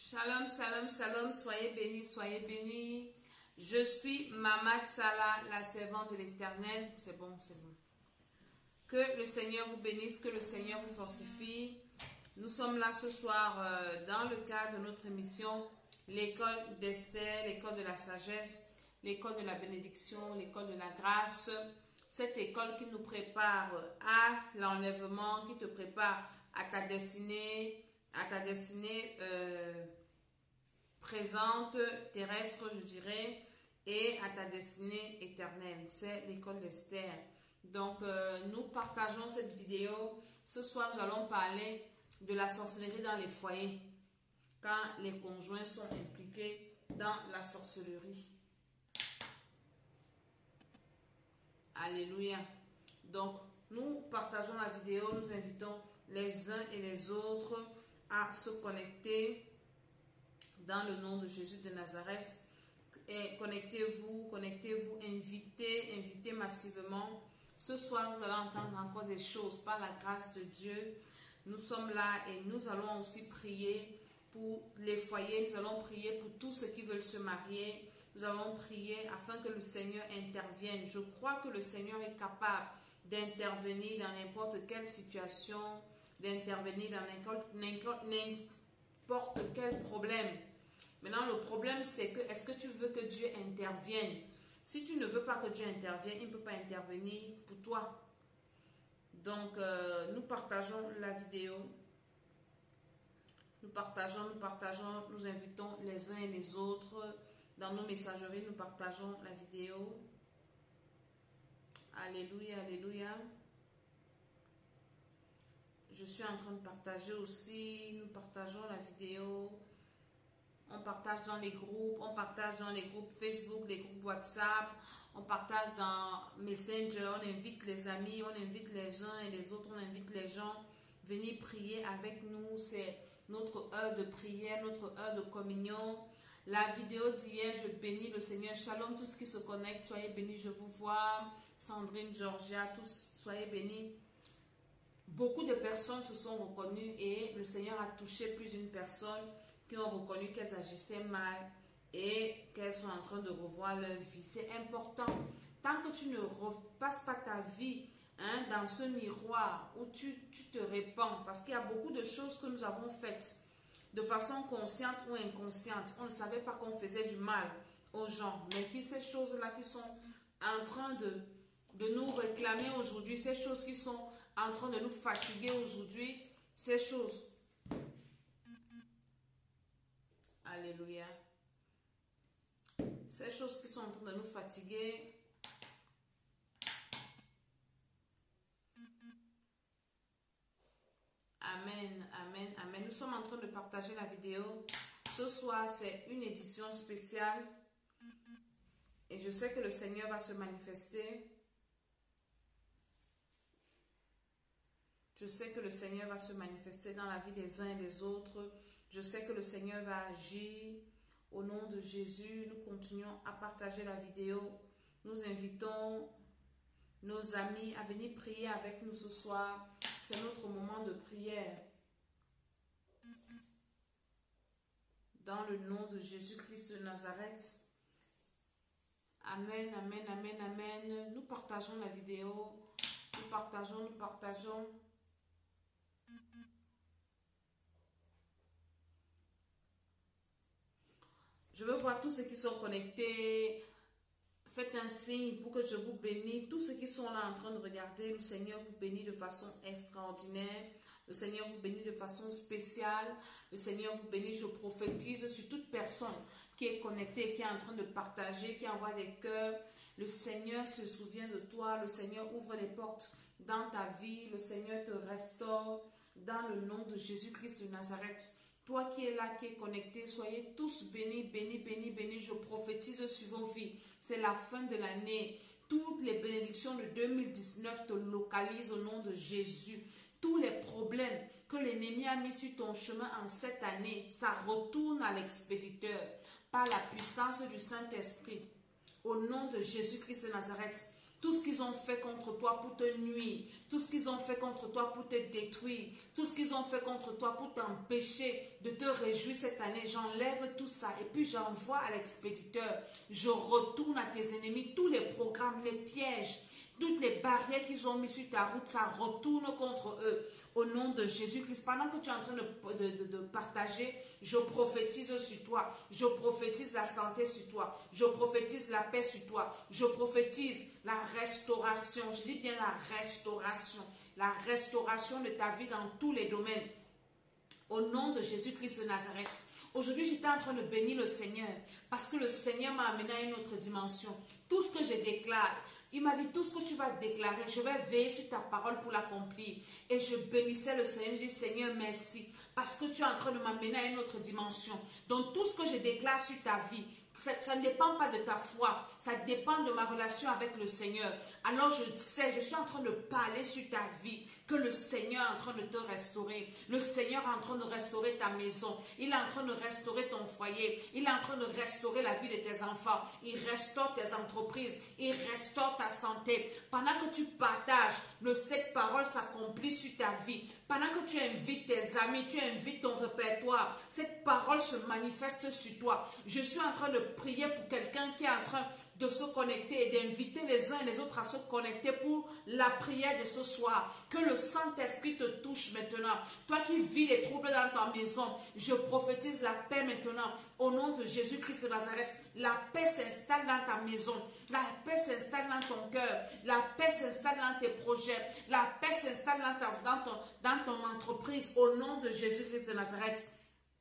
Shalom, shalom, shalom, soyez bénis, soyez bénis. Je suis Mama Tsala, la servante de l'Éternel. C'est bon, c'est bon. Que le Seigneur vous bénisse, que le Seigneur vous fortifie. Nous sommes là ce soir dans le cadre de notre émission, l'école d'Esther, l'école de la sagesse, l'école de la bénédiction, l'école de la grâce. Cette école qui nous prépare à l'enlèvement, qui te prépare à ta destinée présente, terrestre, je dirais, et à ta destinée éternelle. C'est l'école d'Esther. Donc, nous partageons cette vidéo. Ce soir, nous allons parler de la sorcellerie dans les foyers, quand les conjoints sont impliqués dans la sorcellerie. Alléluia. Donc, nous partageons la vidéo, nous invitons les uns et les autres à se connecter dans le nom de Jésus de Nazareth. Et connectez-vous, invitez massivement. Ce soir, nous allons entendre encore des choses par la grâce de Dieu. Nous sommes là et nous allons aussi prier pour les foyers. Nous allons prier pour tous ceux qui veulent se marier. Nous allons prier afin que le Seigneur intervienne. Je crois que le Seigneur est capable d'intervenir dans n'importe quelle situation, d'intervenir dans n'importe quel problème. Maintenant, le problème, c'est que est-ce que tu veux que Dieu intervienne? Si tu ne veux pas que Dieu intervienne, il ne peut pas intervenir pour toi. Donc, nous partageons la vidéo. Nous invitons les uns et les autres dans nos messageries. Nous partageons la vidéo. Alléluia, alléluia. Je suis en train de partager aussi. Nous partageons la vidéo. On partage dans les groupes, Facebook, les groupes WhatsApp, on partage dans Messenger, on invite les amis, on invite les uns et les autres, on invite les gens. Venez prier avec nous, c'est notre heure de prière, notre heure de communion. La vidéo d'hier, je bénis le Seigneur. Shalom, tous qui se connectent, soyez bénis, je vous vois. Sandrine, Georgia, tous, soyez bénis. Beaucoup de personnes se sont reconnues et le Seigneur a touché plus d'une personne qui ont reconnu qu'elles agissaient mal et qu'elles sont en train de revoir leur vie. C'est important. Tant que tu ne repasses pas ta vie dans ce miroir où tu te répands, parce qu'il y a beaucoup de choses que nous avons faites de façon consciente ou inconsciente. On ne savait pas qu'on faisait du mal aux gens, mais qui ces choses-là qui sont en train de nous réclamer aujourd'hui, ces choses qui sont en train de nous fatiguer aujourd'hui, ces choses. Alléluia. Ces choses qui sont en train de nous fatiguer. Amen, amen, amen. Nous sommes en train de partager la vidéo. Ce soir, c'est une édition spéciale. Et je sais que le Seigneur va se manifester. Je sais que le Seigneur va se manifester dans la vie des uns et des autres. Je sais que le Seigneur va agir. Au nom de Jésus, nous continuons à partager la vidéo. Nous invitons nos amis à venir prier avec nous ce soir. C'est notre moment de prière. Dans le nom de Jésus-Christ de Nazareth. Amen, amen, amen, amen. Nous partageons la vidéo. Nous partageons. Je veux voir tous ceux qui sont connectés. Faites un signe pour que je vous bénisse. Tous ceux qui sont là en train de regarder, le Seigneur vous bénit de façon extraordinaire. Le Seigneur vous bénit de façon spéciale. Le Seigneur vous bénit. Je prophétise sur toute personne qui est connectée, qui est en train de partager, qui envoie des cœurs. Le Seigneur se souvient de toi. Le Seigneur ouvre les portes dans ta vie. Le Seigneur te restaure dans le nom de Jésus-Christ de Nazareth. Toi qui es là, qui es connecté, soyez tous bénis, bénis, bénis, bénis. Je prophétise sur vos vies. C'est la fin de l'année. Toutes les bénédictions de 2019 te localisent au nom de Jésus. Tous les problèmes que l'ennemi a mis sur ton chemin en cette année, ça retourne à l'expéditeur par la puissance du Saint-Esprit. Au nom de Jésus-Christ de Nazareth, tout ce qu'ils ont fait contre toi pour te nuire, tout ce qu'ils ont fait contre toi pour te détruire, tout ce qu'ils ont fait contre toi pour t'empêcher de te réjouir cette année, j'enlève tout ça et puis j'envoie à l'expéditeur. Je retourne à tes ennemis, tous les programmes, les pièges, toutes les barrières qu'ils ont mis sur ta route, ça retourne contre eux. Au nom de Jésus-Christ, pendant que tu es en train de partager, je prophétise sur toi. Je prophétise la santé sur toi. Je prophétise la paix sur toi. Je prophétise la restauration. Je dis bien la restauration. La restauration de ta vie dans tous les domaines. Au nom de Jésus-Christ de Nazareth. Aujourd'hui, j'étais en train de bénir le Seigneur parce que le Seigneur m'a amené à une autre dimension. Tout ce que je déclare, il m'a dit, tout ce que tu vas déclarer, je vais veiller sur ta parole pour l'accomplir. Et je bénissais le Seigneur, je dis, Seigneur, merci, parce que tu es en train de m'amener à une autre dimension. Donc, tout ce que je déclare sur ta vie, ça ne dépend pas de ta foi, ça dépend de ma relation avec le Seigneur. Alors, je sais, je suis en train de parler sur ta vie, que le Seigneur est en train de te restaurer. Le Seigneur est en train de restaurer ta maison. Il est en train de restaurer ton foyer. Il est en train de restaurer la vie de tes enfants. Il restaure tes entreprises. Il restaure ta santé. Pendant que tu partages, cette parole s'accomplit sur ta vie. Pendant que tu invites tes amis, tu invites ton répertoire, cette parole se manifeste sur toi. Je suis en train de prier pour quelqu'un qui est en train de se connecter et d'inviter les uns et les autres à se connecter pour la prière de ce soir. Que le Saint-Esprit te touche maintenant. Toi qui vis les troubles dans ta maison, je prophétise la paix maintenant. Au nom de Jésus-Christ de Nazareth, la paix s'installe dans ta maison. La paix s'installe dans ton cœur. La paix s'installe dans tes projets. La paix s'installe dans ton entreprise. Au nom de Jésus-Christ de Nazareth.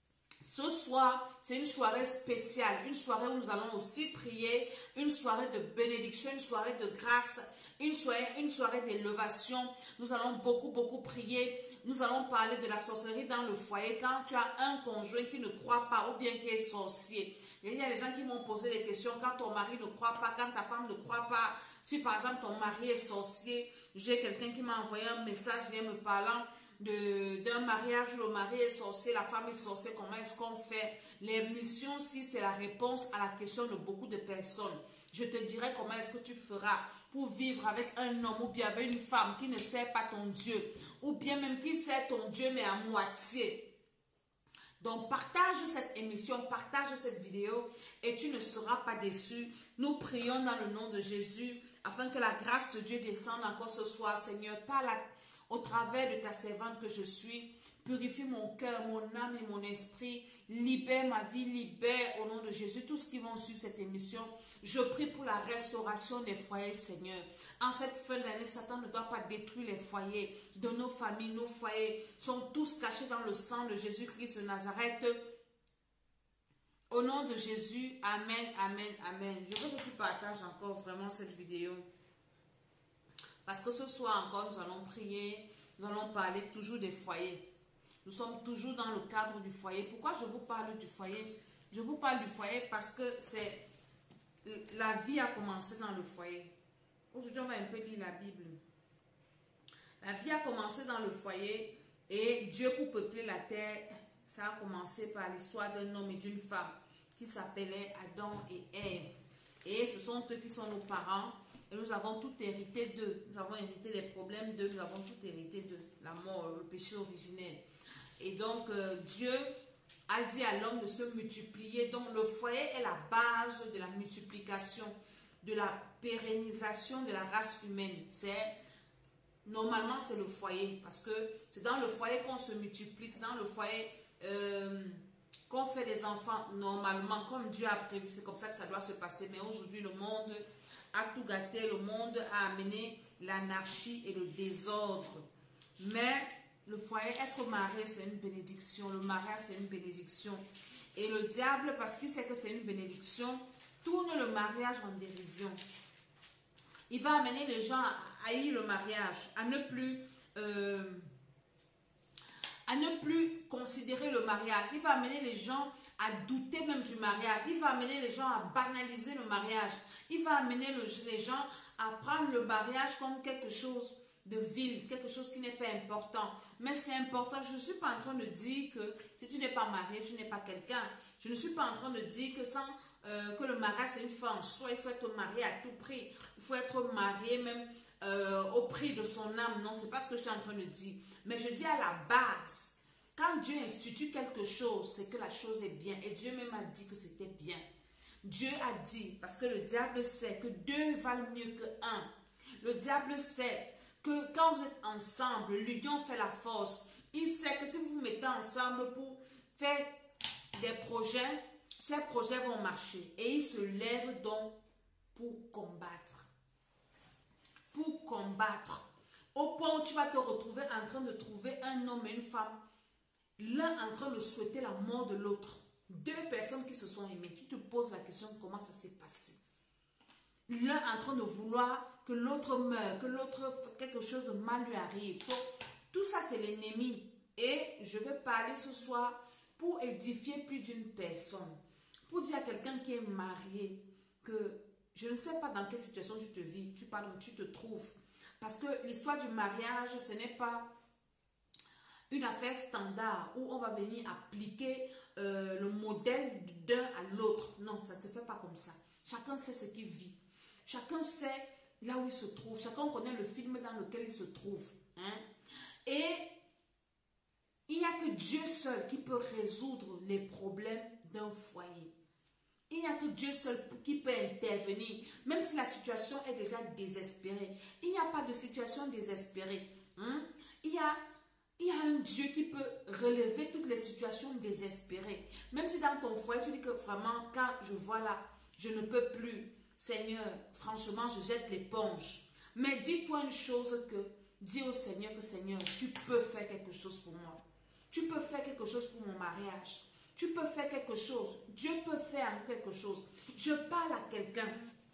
Ce soir, c'est une soirée spéciale, une soirée où nous allons aussi prier, une soirée de bénédiction, une soirée de grâce, une soirée d'élévation. Nous allons beaucoup prier. Nous allons parler de la sorcellerie dans le foyer. Quand tu as un conjoint qui ne croit pas ou bien qui est sorcier. Et il y a des gens qui m'ont posé des questions. Quand ton mari ne croit pas, quand ta femme ne croit pas, si par exemple ton mari est sorcier, j'ai quelqu'un qui m'a envoyé un message hier me parlant d'un mariage où le mari est sorcier, la femme est sorcière, comment est-ce qu'on fait? Les missions, si c'est la réponse à la question de beaucoup de personnes. Je te dirai comment est-ce que tu feras pour vivre avec un homme ou bien avec une femme qui ne sait pas ton Dieu, ou bien même qui sait ton Dieu mais à moitié. Donc partage cette émission, partage cette vidéo et tu ne seras pas déçu. Nous prions dans le nom de Jésus afin que la grâce de Dieu descende encore ce soir, Seigneur, au travers de ta servante que je suis. Purifie mon cœur, mon âme et mon esprit. Libère ma vie, libère au nom de Jésus tous ceux qui vont suivre cette émission. Je prie pour la restauration des foyers, Seigneur. En cette fin d'année, Satan ne doit pas détruire les foyers de nos familles. Nos foyers sont tous cachés dans le sang de Jésus-Christ de Nazareth. Au nom de Jésus, amen, amen, amen. Je veux que tu partages encore vraiment cette vidéo. Parce que ce soir encore, nous allons prier, nous allons parler toujours des foyers. Nous sommes toujours dans le cadre du foyer. Pourquoi je vous parle du foyer? Je vous parle du foyer parce que la vie a commencé dans le foyer. Aujourd'hui, on va un peu lire la Bible. La vie a commencé dans le foyer et Dieu, pour peupler la terre, ça a commencé par l'histoire d'un homme et d'une femme qui s'appelaient Adam et Ève. Et ce sont eux qui sont nos parents. Et nous avons tout hérité d'eux. Nous avons hérité les problèmes d'eux. Nous avons tout hérité d'eux. La mort, le péché originel. Et donc, Dieu a dit à l'homme de se multiplier. Donc, le foyer est la base de la multiplication, de la pérennisation de la race humaine. Normalement, c'est le foyer. Parce que c'est dans le foyer qu'on se multiplie. C'est dans le foyer qu'on fait des enfants normalement, comme Dieu a prévu. C'est comme ça que ça doit se passer. Mais aujourd'hui, le monde a tout gâté, le monde a amené l'anarchie et le désordre. Mais le foyer, être marié, c'est une bénédiction. Le mariage, c'est une bénédiction. Et le diable, parce qu'il sait que c'est une bénédiction, tourne le mariage en dérision. Il va amener les gens à haïr le mariage, à ne plus considérer le mariage. Il va amener les gens à douter même du mariage. Il va amener les gens à banaliser le mariage. Il va amener les gens à prendre le mariage comme quelque chose de vil, quelque chose qui n'est pas important. Mais c'est important. Je ne suis pas en train de dire que si tu n'es pas marié, tu n'es pas quelqu'un. Je ne suis pas en train de dire que sans que le mariage c'est une fin en soi, il faut être marié à tout prix, il faut être marié même au prix de son âme. Non, c'est pas ce que je suis en train de dire. Mais je dis à la base, quand Dieu institue quelque chose, c'est que la chose est bien. Et Dieu même a dit que c'était bien. Dieu a dit, parce que le diable sait que deux valent mieux que un. Le diable sait que quand vous êtes ensemble, l'union fait la force. Il sait que si vous vous mettez ensemble pour faire des projets, ces projets vont marcher. Et il se lève donc pour combattre. Pour combattre. Au point où tu vas te retrouver en train de trouver un homme et une femme, l'un en train de souhaiter la mort de l'autre. Deux personnes qui se sont aimées. Tu te poses la question de comment ça s'est passé. L'un en train de vouloir que l'autre meure, que l'autre, quelque chose de mal lui arrive. Donc, tout ça, c'est l'ennemi. Et je vais parler ce soir pour édifier plus d'une personne. Pour dire à quelqu'un qui est marié que je ne sais pas dans quelle situation tu te vis, tu te trouves. Parce que l'histoire du mariage, ce n'est pas une affaire standard où on va venir appliquer le modèle d'un à l'autre. Non, ça ne se fait pas comme ça. Chacun sait ce qu'il vit. Chacun sait là où il se trouve. Chacun connaît le film dans lequel il se trouve. Hein? Et il n'y a que Dieu seul qui peut résoudre les problèmes d'un foyer. Il n'y a que Dieu seul qui peut intervenir, même si la situation est déjà désespérée. Il n'y a pas de situation désespérée. Hein? Il y a un Dieu qui peut relever toutes les situations désespérées. Même si dans ton foyer, tu dis que vraiment, quand je vois là, je ne peux plus. Seigneur, franchement, je jette l'éponge. Mais dis-toi une chose que, dis au Seigneur que Seigneur, tu peux faire quelque chose pour moi. Tu peux faire quelque chose pour mon mariage. Tu peux faire quelque chose. Dieu peut faire quelque chose. Je parle à quelqu'un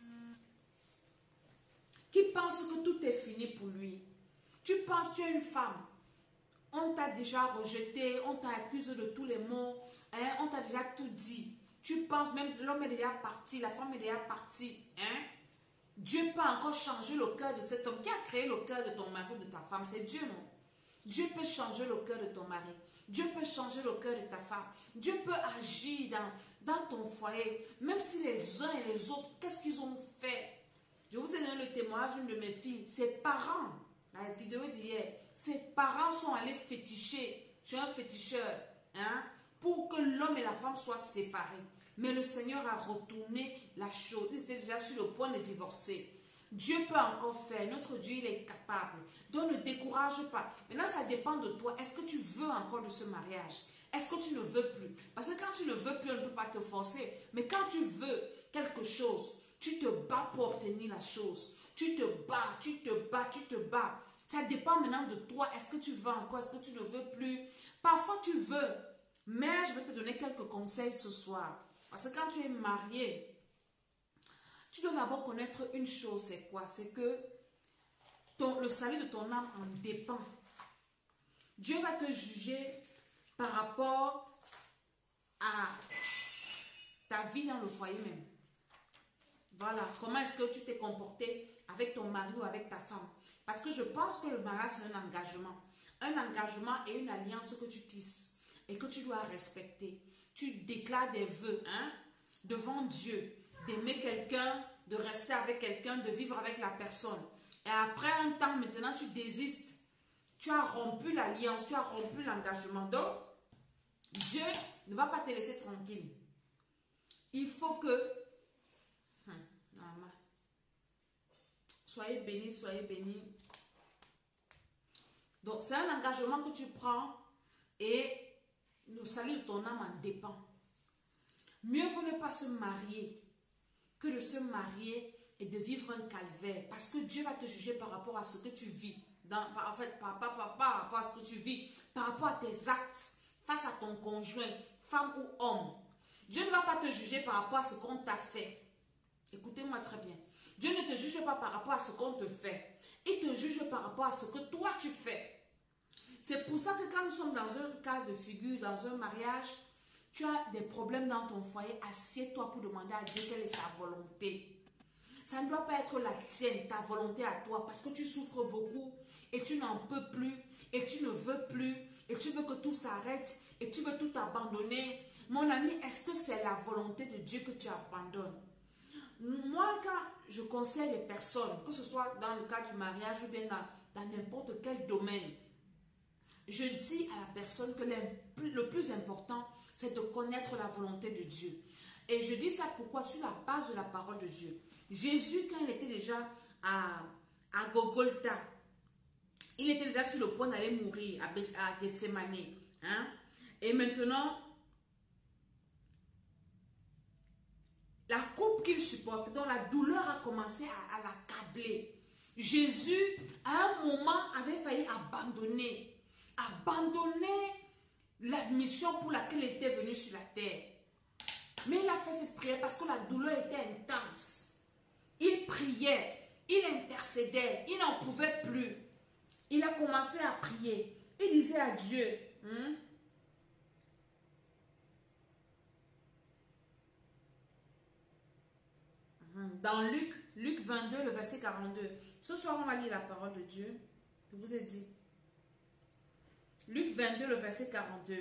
qui pense que tout est fini pour lui. Tu penses, tu es une femme. On t'a déjà rejeté, on t'a accusé de tous les maux, hein, on t'a déjà tout dit. Tu penses même l'homme est déjà parti, la femme est déjà partie. Hein? Dieu peut encore changer le cœur de cet homme. Qui a créé le cœur de ton mari ou de ta femme? C'est Dieu, non? Dieu peut changer le cœur de ton mari. Dieu peut changer le cœur de ta femme. Dieu peut agir dans ton foyer. Même si les uns et les autres, qu'est-ce qu'ils ont fait? Je vous ai donné le témoignage d'une de mes filles. Ses parents, la vidéo d'hier, ses parents sont allés féticher chez un féticheur, hein, pour que l'homme et la femme soient séparés. Mais le Seigneur a retourné la chose. Ils étaient déjà sur le point de divorcer. Dieu peut encore faire. Notre Dieu, il est capable. Donc ne décourage pas. Maintenant, ça dépend de toi. Est-ce que tu veux encore de ce mariage? Est-ce que tu ne veux plus? Parce que quand tu ne veux plus, on ne peut pas te forcer. Mais quand tu veux quelque chose, tu te bats pour obtenir la chose. Tu te bats, tu te bats, tu te bats. Ça dépend maintenant de toi. Est-ce que tu veux encore? Est-ce que tu ne veux plus? Parfois, tu veux. Mais je vais te donner quelques conseils ce soir. Parce que quand tu es marié, tu dois d'abord connaître une chose, c'est quoi? C'est que le salut de ton âme en dépend. Dieu va te juger par rapport à ta vie dans le foyer même. Voilà, comment est-ce que tu t'es comporté avec ton mari ou avec ta femme? Parce que je pense que le mariage, c'est un engagement. Un engagement et une alliance que tu tisses et que tu dois respecter. Tu déclares des vœux, hein, devant Dieu, d'aimer quelqu'un, de rester avec quelqu'un, de vivre avec la personne. Et après un temps, maintenant, tu désistes. Tu as rompu l'alliance, tu as rompu l'engagement. Donc, Dieu ne va pas te laisser tranquille. Il faut que... Soyez bénis, soyez bénis. Donc, c'est un engagement que tu prends et le salut de ton âme en dépend. Mieux vaut ne pas se marier que de se marier et de vivre un calvaire. Parce que Dieu va te juger par rapport à ce que tu vis. Par rapport à ce que tu vis. Par rapport à tes actes face à ton conjoint, femme ou homme. Dieu ne va pas te juger par rapport à ce qu'on t'a fait. Écoutez-moi très bien. Dieu ne te juge pas par rapport à ce qu'on te fait. Il te juge par rapport à ce que toi tu fais. C'est pour ça que quand nous sommes dans un cas de figure, dans un mariage, tu as des problèmes dans ton foyer, assieds-toi pour demander à Dieu quelle est sa volonté. Ça ne doit pas être la tienne, ta volonté à toi, parce que tu souffres beaucoup et tu n'en peux plus et tu ne veux plus et tu veux que tout s'arrête et tu veux tout abandonner. Mon ami, est-ce que c'est la volonté de Dieu que tu abandonnes? Moi, quand je conseille les personnes, que ce soit dans le cas du mariage ou bien dans n'importe quel domaine, je dis à la personne que le plus important, c'est de connaître la volonté de Dieu. Et je dis ça pourquoi? Sur la base de la parole de Dieu. Jésus, quand il était déjà à Golgotha, il était déjà sur le point d'aller mourir à Gethsemane. Hein? Et maintenant, la coupe qu'il supportait, dont la douleur a commencé à l'accabler. Jésus, à un moment, avait failli abandonner la mission pour laquelle il était venu sur la terre. Mais il a fait cette prière parce que la douleur était intense. Il priait, il intercédait, il n'en pouvait plus. Il a commencé à prier. Il disait à Dieu, dans Luc 22, le verset 42. Ce soir, on va lire la parole de Dieu. Je vous ai dit. Luc 22, le verset 42.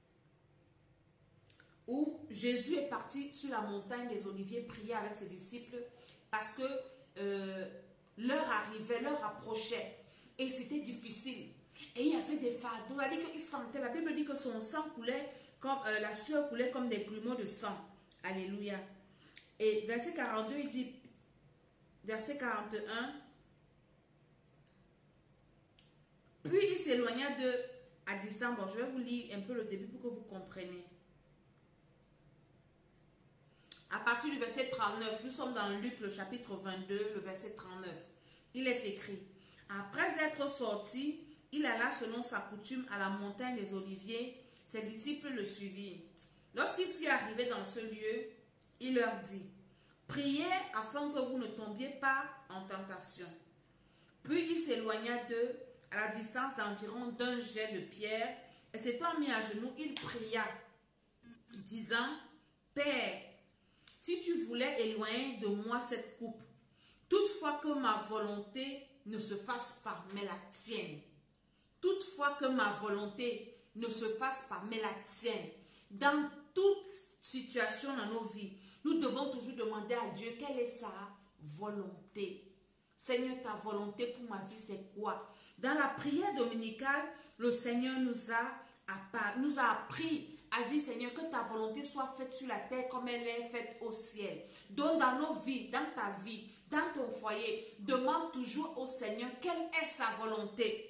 Où Jésus est parti sur la montagne des Oliviers prier avec ses disciples parce que l'heure arrivait, l'heure approchait et c'était difficile. Et il y avait des fardeaux. Il dit qu'il sentait, la Bible dit que son sang coulait, comme la sueur coulait comme des grumeaux de sang. Alléluia. Et verset 42, il dit, verset 41, puis il s'éloigna d'eux à distance. Bon, je vais vous lire un peu le début pour que vous compreniez. À partir du verset 39, nous sommes dans Luc, le chapitre 22, le verset 39. Il est écrit, après être sorti, il alla selon sa coutume à la montagne des Oliviers. Ses disciples le suivirent. Lorsqu'il fut arrivé dans ce lieu, il leur dit, priez afin que vous ne tombiez pas en tentation. Puis il s'éloigna d'eux à la distance d'environ d'un jet de pierre et s'étant mis à genoux, il pria, disant, Père, si tu voulais éloigner de moi cette coupe, toutefois que ma volonté ne se fasse pas, mais la tienne. Toutefois que ma volonté ne se fasse pas, mais la tienne. Dans toute situation dans nos vies, nous devons toujours demander à Dieu quelle est sa volonté. Seigneur, ta volonté pour ma vie, c'est quoi? Dans la prière dominicale, le Seigneur nous a appris à dire, Seigneur, que ta volonté soit faite sur la terre comme elle est faite au ciel. Donc dans nos vies, dans ta vie, dans ton foyer, demande toujours au Seigneur quelle est sa volonté.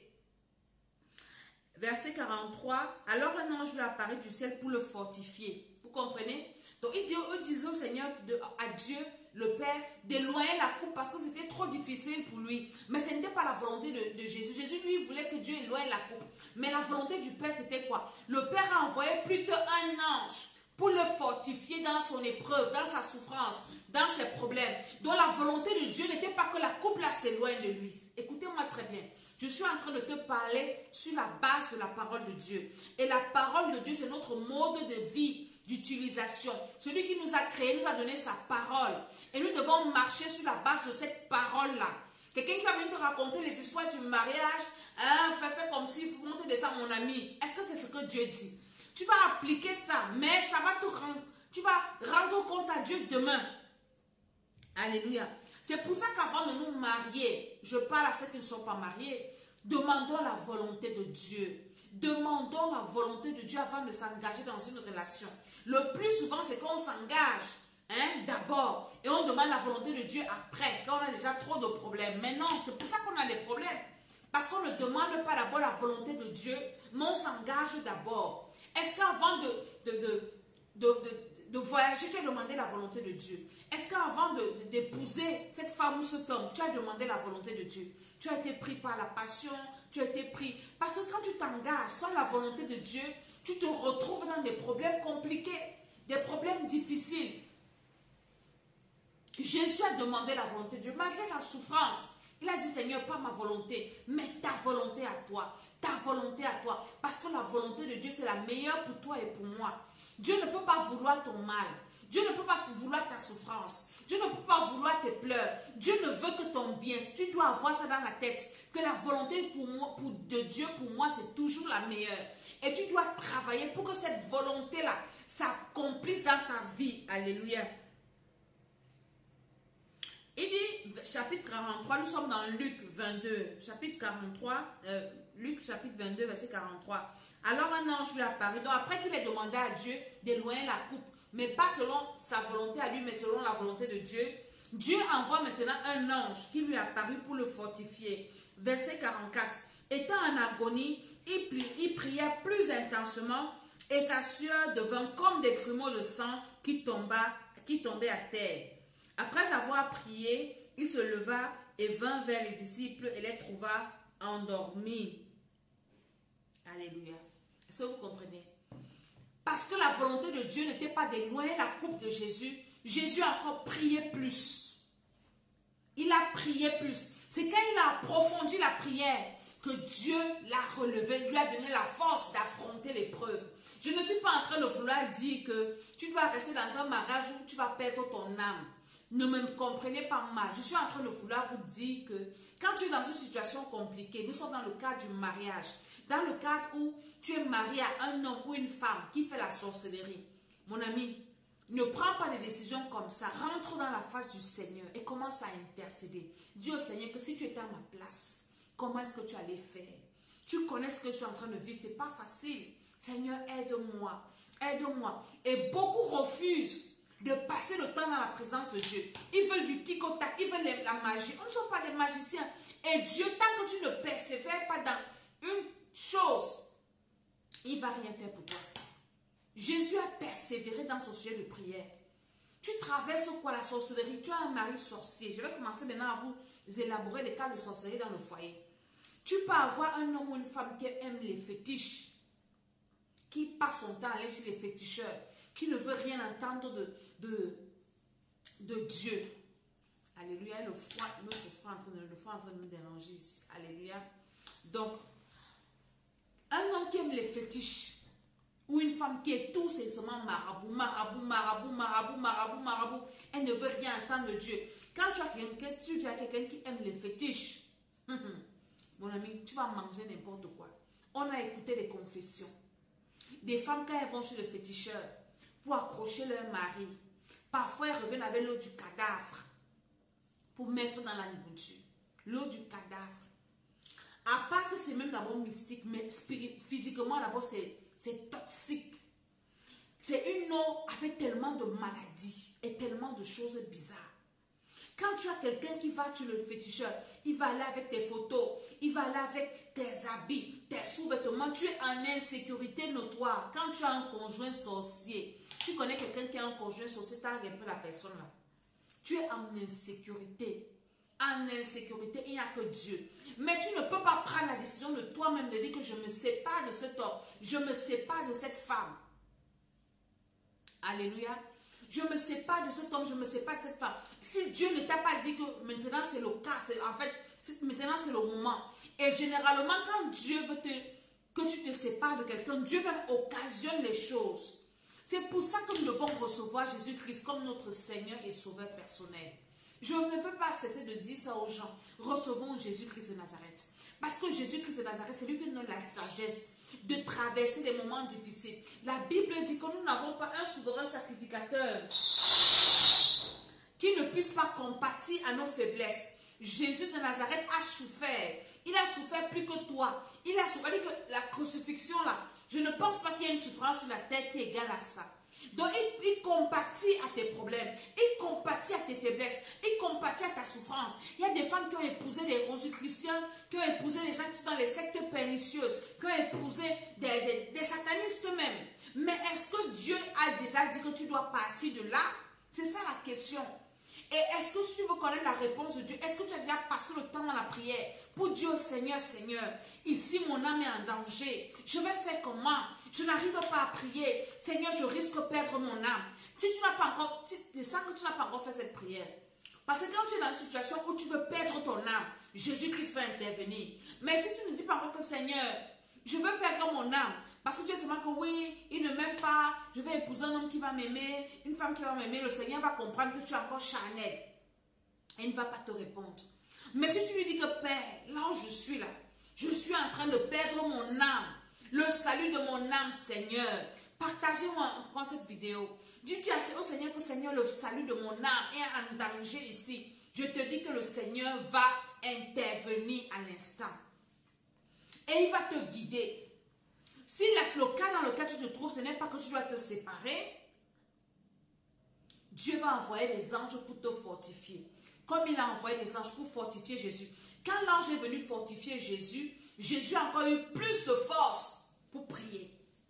Verset 43, alors un ange lui apparut du ciel pour le fortifier. Vous comprenez? Donc il disait au Seigneur, à Dieu, le Père, d'éloigner la coupe parce que c'était trop difficile pour lui. Mais ce n'était pas la volonté de Jésus. Jésus, lui, voulait que Dieu éloigne la coupe. Mais la volonté du Père, c'était quoi? Le Père a envoyé plutôt un ange pour le fortifier dans son épreuve, dans sa souffrance, dans ses problèmes. Donc la volonté de Dieu n'était pas que la coupe là s'éloigne de lui. Écoutez-moi très bien. Je suis en train de te parler sur la base de la parole de Dieu. Et la parole de Dieu, c'est notre mode de vie, d'utilisation. Celui qui nous a créés nous a donné sa parole. Et nous devons marcher sur la base de cette parole-là. Quelqu'un qui va venir te raconter les histoires du mariage, fais comme si vous montez de ça, mon ami. Est-ce que c'est ce que Dieu dit? Tu vas appliquer ça, mais ça va te rendre, tu vas rendre compte à Dieu demain. Alléluia. C'est pour ça qu'avant de nous marier, je parle à ceux qui ne sont pas mariés, demandons la volonté de Dieu. Demandons la volonté de Dieu avant de s'engager dans une relation. Le plus souvent, c'est qu'on s'engage d'abord et on demande la volonté de Dieu après, quand on a déjà trop de problèmes. Mais non, c'est pour ça qu'on a des problèmes. Parce qu'on ne demande pas d'abord la volonté de Dieu, mais on s'engage d'abord. Est-ce qu'avant de voyager, tu as demandé la volonté de Dieu? Est-ce qu'avant d'épouser cette femme ou cet homme, tu as demandé la volonté de Dieu? Tu as été pris par la passion, tu as été pris. Parce que quand tu t'engages sans la volonté de Dieu, tu te retrouves dans des problèmes compliqués, des problèmes difficiles. Jésus a demandé la volonté de Dieu, malgré la souffrance. Il a dit, Seigneur, pas ma volonté, mais ta volonté à toi. Ta volonté à toi. Parce que la volonté de Dieu, c'est la meilleure pour toi et pour moi. Dieu ne peut pas vouloir ton mal. Dieu ne peut pas vouloir ta souffrance. Dieu ne peut pas vouloir tes pleurs. Dieu ne veut que ton bien. Tu dois avoir ça dans la tête. Que la volonté de Dieu pour moi, c'est toujours la meilleure. Et tu dois travailler pour que cette volonté-là s'accomplisse dans ta vie. Alléluia. Il dit, chapitre 43, nous sommes dans Luc 22, chapitre 43, Luc chapitre 22, verset 43. Alors un ange lui apparut. Donc après qu'il ait demandé à Dieu d'éloigner la coupe, mais pas selon sa volonté à lui, mais selon la volonté de Dieu, Dieu envoie maintenant un ange qui lui apparut pour le fortifier. Verset 44. Étant en agonie, il priait plus intensement et sa sueur devint comme des grumeaux de sang qui tombaient à terre. Après avoir prié, il se leva et vint vers les disciples et les trouva endormis. Alléluia. Est-ce que vous comprenez? Parce que la volonté de Dieu n'était pas d'éloigner la coupe de Jésus, Jésus a encore prié plus. Il a prié plus. C'est quand il a approfondi la prière que Dieu l'a relevé, lui a donné la force d'affronter l'épreuve. Je ne suis pas en train de vouloir dire que tu dois rester dans un mariage où tu vas perdre ton âme. Ne me comprenez pas mal. Je suis en train de vouloir vous dire que quand tu es dans une situation compliquée, nous sommes dans le cadre du mariage, dans le cadre où tu es marié à un homme ou une femme qui fait la sorcellerie. Mon ami, ne prends pas des décisions comme ça. Rentre dans la face du Seigneur et commence à intercéder. Dis au Seigneur que si tu étais à ma place, comment est-ce que tu allais faire? Tu connais ce que je suis en train de vivre, ce n'est pas facile. Seigneur, aide-moi, aide-moi. Et beaucoup refusent de passer le temps dans la présence de Dieu. Ils veulent du tic-au-tac, ils veulent la magie. On ne sont pas des magiciens. Et Dieu, tant que tu ne persévères pas dans une chose, il ne va rien faire pour toi. Jésus a persévéré dans son sujet de prière. Tu traverses quoi? La sorcellerie. Tu as un mari sorcier. Je vais commencer maintenant à vous élaborer les cas de sorcellerie dans le foyer. Tu peux avoir un homme ou une femme qui aime les fétiches, qui passe son temps à aller chez les féticheurs, qui ne veut rien entendre de Dieu. Alléluia. Le froid est en train de nous déranger ici. Alléluia. Donc, un homme qui aime les fétiches, ou une femme qui est tout simplement marabout, marabout, marabout, marabout, marabout, marabout, elle ne veut rien entendre de Dieu. Quand tu as quelqu'un qui aime les fétiches, mon ami, tu vas manger n'importe quoi. On a écouté des confessions. Des femmes, quand elles vont chez le féticheur pour accrocher leur mari, parfois elles reviennent avec l'eau du cadavre pour mettre dans la nourriture. L'eau du cadavre. À part que c'est même d'abord mystique, mais physiquement d'abord c'est toxique. C'est une eau avec tellement de maladies et tellement de choses bizarres. Quand tu as quelqu'un qui va chez le féticheur, il va aller avec tes photos, il va aller avec tes habits, tes sous-vêtements. Tu es en insécurité notoire. Quand tu as un conjoint sorcier, tu connais quelqu'un qui a un conjoint sorcier, tu as un peu la personne là. Tu es en insécurité. En insécurité, il n'y a que Dieu. Mais tu ne peux pas prendre la décision de toi-même de dire que je me sépare de cet homme, je me sépare de cette femme. Alléluia. Je me sépare de cet homme, je me sépare de cette femme. Si Dieu ne t'a pas dit que maintenant c'est le cas, en fait, maintenant c'est le moment. Et généralement, quand Dieu veut que tu te sépares de quelqu'un, Dieu même occasionne les choses. C'est pour ça que nous devons recevoir Jésus-Christ comme notre Seigneur et Sauveur personnel. Je ne veux pas cesser de dire ça aux gens. Recevons Jésus-Christ de Nazareth. Parce que Jésus-Christ de Nazareth, c'est lui qui nous donne la sagesse de traverser des moments difficiles. La Bible dit que nous n'avons pas un souverain sacrificateur qui ne puisse pas compatir à nos faiblesses. Jésus de Nazareth a souffert. Il a souffert plus que toi. Il a souffert que la crucifixion là. Je ne pense pas qu'il y ait une souffrance sur la terre qui est égale à ça. Donc il compatit à tes problèmes, il compatit à tes faiblesses, il compatit à ta souffrance. Il y a des femmes qui ont épousé des rosicruciens, qui ont épousé des gens qui sont dans les sectes pernicieuses, qui ont épousé des satanistes même. Mais est-ce que Dieu a déjà dit que tu dois partir de là? C'est ça la question. Et est-ce que si tu veux connaître la réponse de Dieu, est-ce que tu as déjà passé le temps dans la prière pour dire Seigneur, Seigneur, ici mon âme est en danger, je vais faire comment? Je n'arrive pas à prier, Seigneur, je risque de perdre mon âme. Si tu n'as pas encore, je sens que tu n'as pas encore fait cette prière. Parce que quand tu es dans une situation où tu veux perdre ton âme, Jésus-Christ va intervenir. Mais si tu ne dis pas encore que Seigneur, je veux perdre mon âme, parce que tu es seulement que oui, il ne m'aime pas, je vais épouser un homme qui va m'aimer, une femme qui va m'aimer, le Seigneur va comprendre que tu es encore charnel. Et il ne va pas te répondre. Mais si tu lui dis que Père, là où je suis là, je suis en train de perdre mon âme, Le salut de mon âme, Seigneur. Partagez-moi encore cette vidéo. Dis-tu au Seigneur que Seigneur, le salut de mon âme est en danger ici. Je te dis que le Seigneur va intervenir à l'instant. Et il va te guider. Si le cas dans lequel tu te trouves, ce n'est pas que tu dois te séparer, Dieu va envoyer des anges pour te fortifier. Comme il a envoyé des anges pour fortifier Jésus. Quand l'ange est venu fortifier Jésus, Jésus a encore eu plus de force pour prier.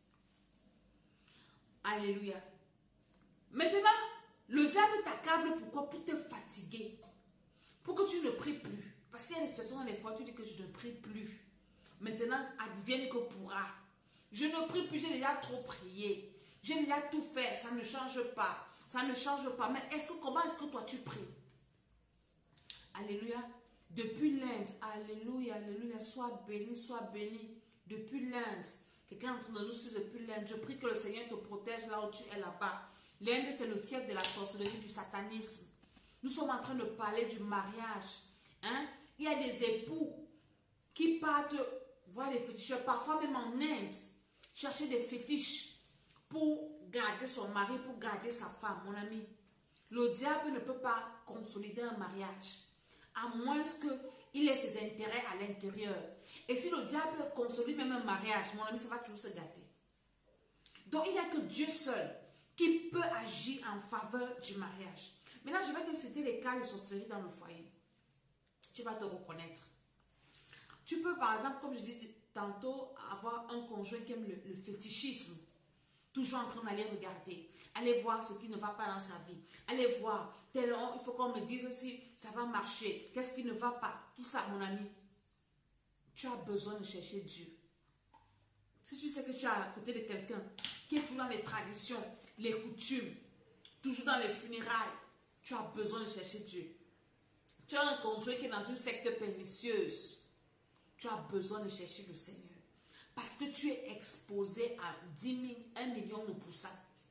Alléluia. Maintenant, le diable t'accable pourquoi? Pour te fatiguer. Pour que tu ne pries plus. Parce qu'il y a des situations dans les fois où tu dis que je ne prie plus. Maintenant, advienne que pourra. Je ne prie plus, j'ai déjà trop prié. J'ai déjà tout fait, ça ne change pas. Ça ne change pas. Mais comment est-ce que toi tu pries? Alléluia. Depuis l'Inde, alléluia, alléluia, sois béni. Depuis l'Inde, quelqu'un est en train de nous suivre depuis l'Inde. Je prie que le Seigneur te protège là où tu es là-bas. L'Inde, c'est le fief de la sorcellerie, du satanisme. Nous sommes en train de parler du mariage. Hein? Il y a des époux qui partent voir les féticheurs, parfois même en Inde, chercher des fétiches pour garder son mari, pour garder sa femme, mon ami. Le diable ne peut pas consolider un mariage, à moins qu'il ait ses intérêts à l'intérieur. Et si le diable consolide même un mariage, mon ami, ça va toujours se gâter. Donc, il n'y a que Dieu seul qui peut agir en faveur du mariage. Maintenant, je vais te citer les cas de sorcellerie dans le foyer. Tu vas te reconnaître. Tu peux, par exemple, comme je disais tantôt, avoir un conjoint qui aime le fétichisme. Toujours en train d'aller regarder. Aller voir ce qui ne va pas dans sa vie. Aller voir. Il faut qu'on me dise si ça va marcher. Qu'est-ce qui ne va pas. Tout ça, mon ami. Tu as besoin de chercher Dieu. Si tu sais que tu es à côté de quelqu'un qui est toujours dans les traditions, les coutumes, toujours dans les funérailles, tu as besoin de chercher Dieu. Tu as un conjoint qui est dans une secte pernicieuse. Tu as besoin de chercher le Seigneur. Parce que tu es exposé à 10 000, 1 million de pourcents.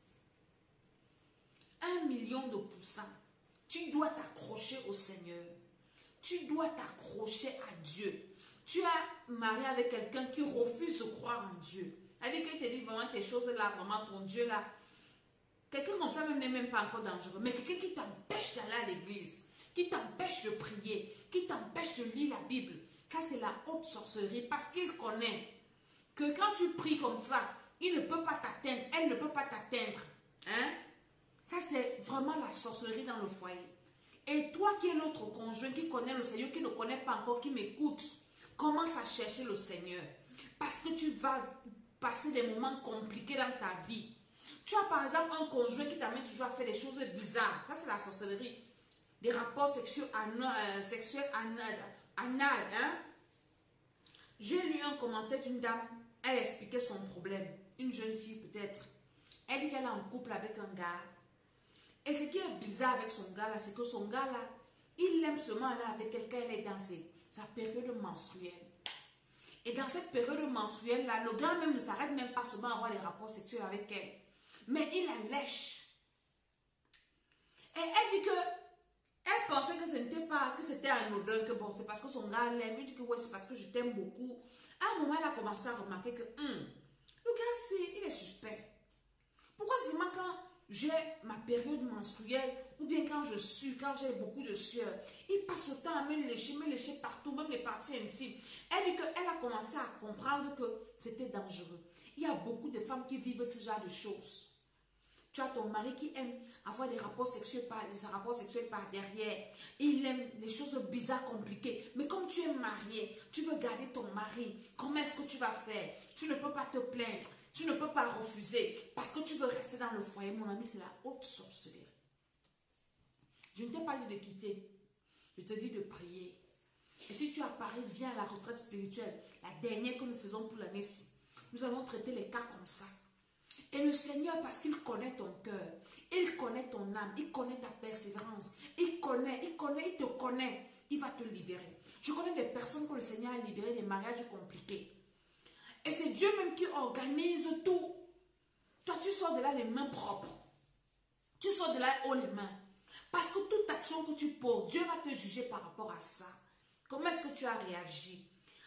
1 million de pourcents. Tu dois t'accrocher au Seigneur. Tu dois t'accrocher à Dieu. Tu es marié avec quelqu'un qui refuse de croire en Dieu. C'est-à-dire qu'il te dit vraiment tes choses là, vraiment ton Dieu là. Quelqu'un comme ça même n'est même pas encore dangereux. Mais quelqu'un qui t'empêche d'aller à l'église, qui t'empêche de prier, qui t'empêche de lire la Bible. Ça c'est la haute sorcellerie parce qu'il connaît que quand tu pries comme ça, il ne peut pas t'atteindre, elle ne peut pas t'atteindre. Hein? Ça, c'est vraiment la sorcellerie dans le foyer. Et toi qui es notre conjoint, qui connaît le Seigneur, qui ne connaît pas encore, qui m'écoute, commence à chercher le Seigneur. Parce que tu vas passer des moments compliqués dans ta vie. Tu as par exemple un conjoint qui t'amène toujours à faire des choses bizarres. Ça, c'est la sorcellerie. Des rapports sexuels anal. Hein? J'ai lu un commentaire d'une dame. Elle expliquait son problème. Une jeune fille peut-être. Elle dit qu'elle est en couple avec un gars. Et ce qui est bizarre avec son gars là, c'est que son gars là, il aime seulement aller avec quelqu'un, elle est dans sa période menstruelle. Et dans cette période menstruelle là, le gars même ne s'arrête même pas seulement à avoir des rapports sexuels avec elle. Mais il la lèche. Et elle dit que, elle pensait que ce n'était pas, que c'était anodin, que bon, c'est parce que son gars l'aime. Il dit que ouais, c'est parce que je t'aime beaucoup. À un moment, elle a commencé à remarquer que, le gars, il est suspect. Pourquoi seulement quand j'ai ma période menstruelle, ou bien quand je sue, quand j'ai beaucoup de sueur, il passe le temps à me lécher partout, même les parties intimes. Elle dit qu'elle a commencé à comprendre que c'était dangereux. Il y a beaucoup de femmes qui vivent ce genre de choses. Tu as ton mari qui aime avoir des rapports sexuels par derrière. Il aime des choses bizarres, compliquées. Mais comme tu es marié, tu veux garder ton mari. Comment est-ce que tu vas faire? Tu ne peux pas te plaindre. Tu ne peux pas refuser. Parce que tu veux rester dans le foyer. Mon ami, c'est la haute sorcellerie. Je ne t'ai pas dit de quitter. Je te dis de prier. Et si tu as Paris, viens à la retraite spirituelle. La dernière que nous faisons pour l'année-ci. Nous allons traiter les cas comme ça. Et le Seigneur, parce qu'il connaît ton cœur, il connaît ton âme, il connaît ta persévérance, il te connaît, il va te libérer. Je connais des personnes que le Seigneur a libérées des mariages compliqués. Et c'est Dieu même qui organise tout. Toi, tu sors de là les mains propres. Tu sors de là haut les mains. Parce que toute action que tu poses, Dieu va te juger par rapport à ça. Comment est-ce que tu as réagi?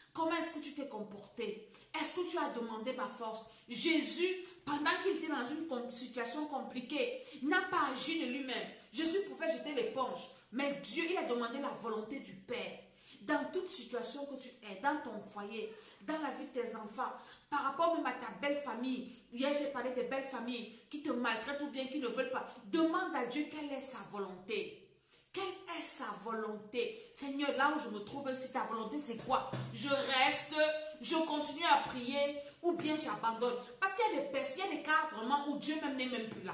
Comment est-ce que tu t'es comporté? Est-ce que tu as demandé ma force? Jésus, pendant qu'il était dans une situation compliquée, n'a pas agi de lui-même. Jésus pouvait jeter l'éponge, mais Dieu, il a demandé la volonté du Père. Dans toute situation que tu es, dans ton foyer, dans la vie de tes enfants, par rapport même à ta belle famille. Hier, j'ai parlé des belles familles qui te maltraitent ou bien qui ne veulent pas. Demande à Dieu quelle est sa volonté. Quelle est sa volonté? Seigneur, là où je me trouve, si ta volonté, c'est quoi? Je reste, je continue à prier ou bien j'abandonne. Parce qu'il y a des personnes, il y a des cas vraiment où Dieu même n'est même plus là.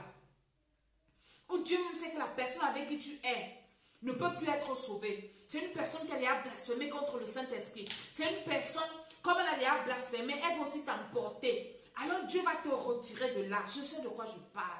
Où Dieu même sait que la personne avec qui tu es ne peut plus être sauvée. C'est une personne qui a blasphémé contre le Saint-Esprit. C'est une personne, comme elle a blasphémé, elle va aussi t'emporter. Alors Dieu va te retirer de là. Je sais de quoi je parle.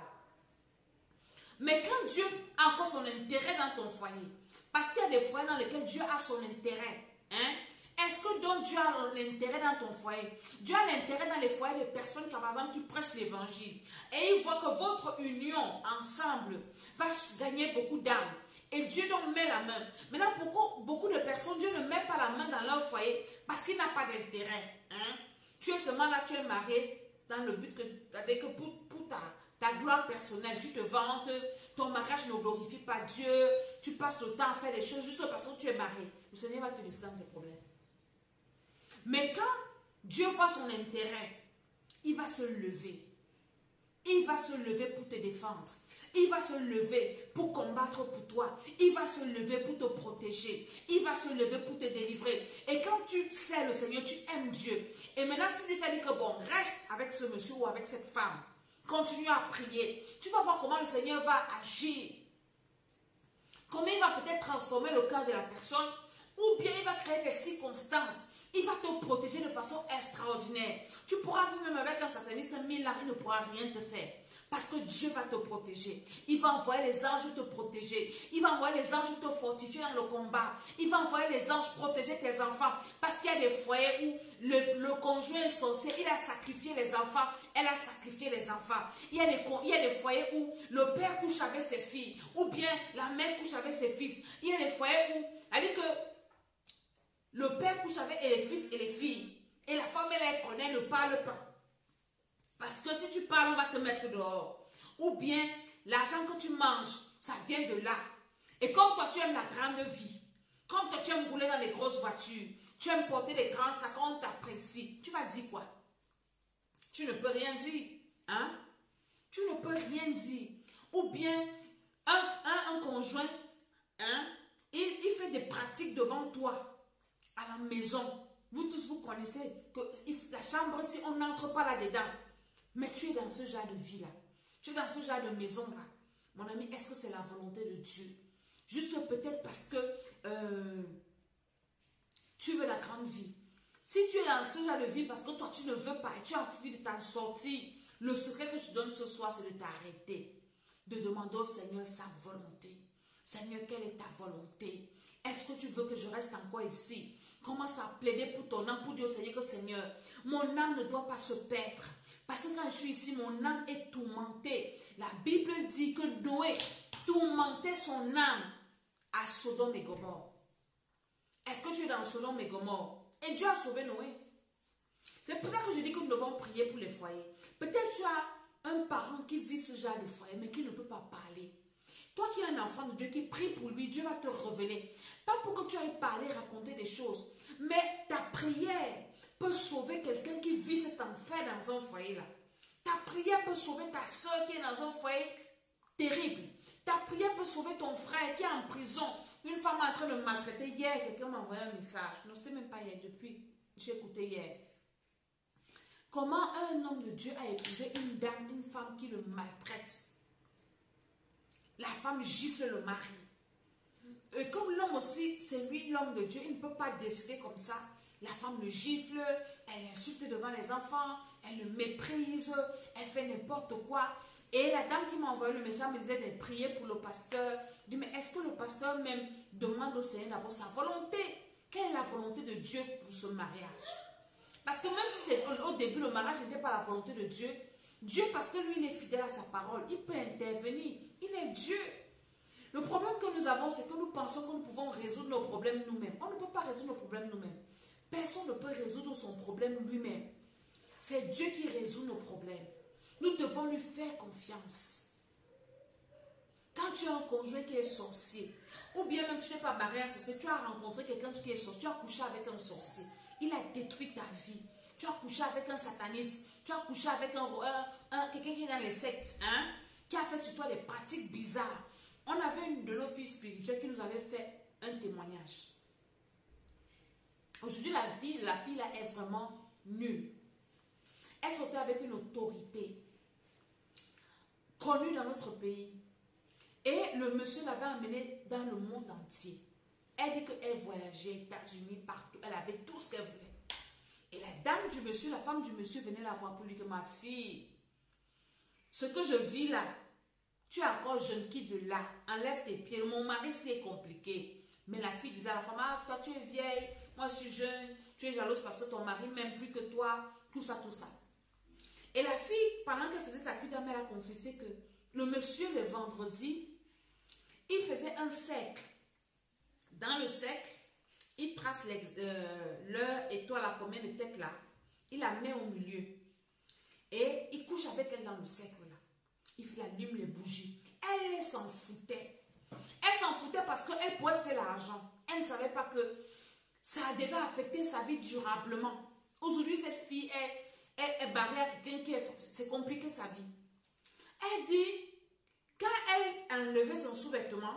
Mais quand Dieu a encore son intérêt dans ton foyer, parce qu'il y a des foyers dans lesquels Dieu a son intérêt, hein? Est-ce que donc Dieu a l'intérêt dans ton foyer? Dieu a l'intérêt dans les foyers de personnes qui, par exemple, qui prêchent l'évangile. Et il voit que votre union ensemble va gagner beaucoup d'âmes. Et Dieu donc met la main. Maintenant, beaucoup de personnes, Dieu ne met pas la main dans leur foyer parce qu'il n'a pas d'intérêt. Hein? Tu es seulement là, tu es marié dans le but que pour ta gloire personnelle, tu te vantes, ton mariage ne glorifie pas Dieu, tu passes le temps à faire des choses juste parce que tu es marié. Le Seigneur va te laisser dans tes problèmes. Mais quand Dieu voit son intérêt, il va se lever. Il va se lever pour te défendre. Il va se lever pour combattre pour toi. Il va se lever pour te protéger. Il va se lever pour te délivrer. Et quand tu sais le Seigneur, tu aimes Dieu. Et maintenant, si Dieu t'a dit que bon, reste avec ce monsieur ou avec cette femme, continue à prier. Tu vas voir comment le Seigneur va agir. Comment il va peut-être transformer le cœur de la personne. Ou bien il va créer des circonstances. Il va te protéger de façon extraordinaire. Tu pourras vivre même avec un sataniste 1000 ans, il ne pourra rien te faire. Parce que Dieu va te protéger. Il va envoyer les anges te protéger. Il va envoyer les anges te fortifier dans le combat. Il va envoyer les anges protéger tes enfants. Parce qu'il y a des foyers où le conjoint est sorcier. Il a sacrifié les enfants. Elle a sacrifié les enfants. Il y a des foyers où le père couche avec ses filles. Ou bien la mère couche avec ses fils. Il y a des foyers où, elle dit que le père couche avec les fils et les filles. Et la femme, elle connaît, ne parle pas. Parce que si tu parles, on va te mettre dehors. Ou bien, l'argent que tu manges, ça vient de là. Et comme toi, tu aimes la grande vie, comme toi, tu aimes rouler dans les grosses voitures, tu aimes porter des grands sacs, on t'apprécie, tu vas dire quoi? Tu ne peux rien dire. Hein? Tu ne peux rien dire. Ou bien, un conjoint, hein, il fait des pratiques devant toi, à la maison. Vous tous, vous connaissez que la chambre, si on n'entre pas là-dedans. Mais tu es dans ce genre de vie-là. Tu es dans ce genre de maison-là. Mon ami, est-ce que c'est la volonté de Dieu? Juste peut-être parce que tu veux la grande vie. Si tu es dans ce genre de vie parce que toi, tu ne veux pas et tu as envie de t'en sortir, le secret que je donne ce soir, c'est de t'arrêter. De demander au Seigneur sa volonté. Seigneur, quelle est ta volonté? Est-ce que tu veux que je reste encore ici? Commence à plaider pour ton âme, pour dire au Seigneur que Seigneur, mon âme ne doit pas se perdre. Parce que quand je suis ici, mon âme est tourmentée. La Bible dit que Noé tourmentait son âme à Sodome et Gomorrhe. Est-ce que tu es dans Sodome et Gomorrhe? Et Dieu a sauvé Noé. C'est pour ça que je dis que nous devons prier pour les foyers. Peut-être tu as un parent qui vit ce genre de foyer, mais qui ne peut pas parler. Toi qui es un enfant de Dieu, qui prie pour lui, Dieu va te révéler. Pas pour que tu ailles parler, raconter des choses, mais ta prière peut sauver quelqu'un qui vit cet enfer dans un foyer là. Ta prière peut sauver ta soeur qui est dans un foyer terrible. Ta prière peut sauver ton frère qui est en prison. Une femme est en train de maltraiter. Hier, quelqu'un m'a envoyé un message. Je ne sais même pas hier, depuis. J'ai écouté hier. Comment un homme de Dieu a épousé une dame, une femme qui le maltraite. La femme gifle le mari. Et comme l'homme aussi, c'est lui l'homme de Dieu, il ne peut pas décider comme ça. La femme le gifle, elle insulte devant les enfants, elle le méprise, elle fait n'importe quoi. Et la dame qui m'a envoyé le message me disait de prier pour le pasteur. Je dis, mais est-ce que le pasteur même demande au Seigneur d'abord sa volonté? Quelle est la volonté de Dieu pour ce mariage? Parce que même si c'est au début, le mariage n'était pas la volonté de Dieu, Dieu, parce que lui, il est fidèle à sa parole, il peut intervenir. Il est Dieu. Le problème que nous avons, c'est que nous pensons que nous pouvons résoudre nos problèmes nous-mêmes. On ne peut pas résoudre nos problèmes nous-mêmes. Personne ne peut résoudre son problème lui-même. C'est Dieu qui résout nos problèmes. Nous devons lui faire confiance. Quand tu as un conjoint qui est sorcier, ou bien même tu n'es pas marié à un sorcier, tu as rencontré quelqu'un qui est sorcier, tu as couché avec un sorcier, il a détruit ta vie. Tu as couché avec un sataniste, tu as couché avec quelqu'un qui est dans les sectes, hein, qui a fait sur toi des pratiques bizarres. On avait une de nos filles spirituelles qui nous avait fait un témoignage. Aujourd'hui, la fille là est vraiment nulle. Elle sortait avec une autorité connue dans notre pays. Et le monsieur l'avait emmenée dans le monde entier. Elle dit qu'elle voyageait aux États-Unis, partout. Elle avait tout ce qu'elle voulait. Et la dame du monsieur, la femme du monsieur venait la voir pour lui dire que ma fille, ce que je vis là, tu es encore jeune, quitte de là, enlève tes pieds. Mon mari, c'est compliqué. Mais la fille disait à la femme, ah, toi tu es vieille, moi je suis jeune, tu es jalouse parce que ton mari m'aime plus que toi, tout ça, tout ça. Et la fille, pendant qu'elle faisait sa cuite, elle a confessé que le monsieur, le vendredi, il faisait un cercle. Dans le cercle, il trace l'heure étoile, la combien de têtes là. Il la met au milieu. Et il couche avec elle dans le cercle là. Il allume les bougies. Elle s'en foutait. Elle s'en foutait parce qu'elle possédait l'argent. Elle ne savait pas que ça devait affecter sa vie durablement. Aujourd'hui, cette fille est barrée à quelqu'un qui est... C'est compliqué sa vie. Elle dit, quand elle enlevait son sous-vêtement,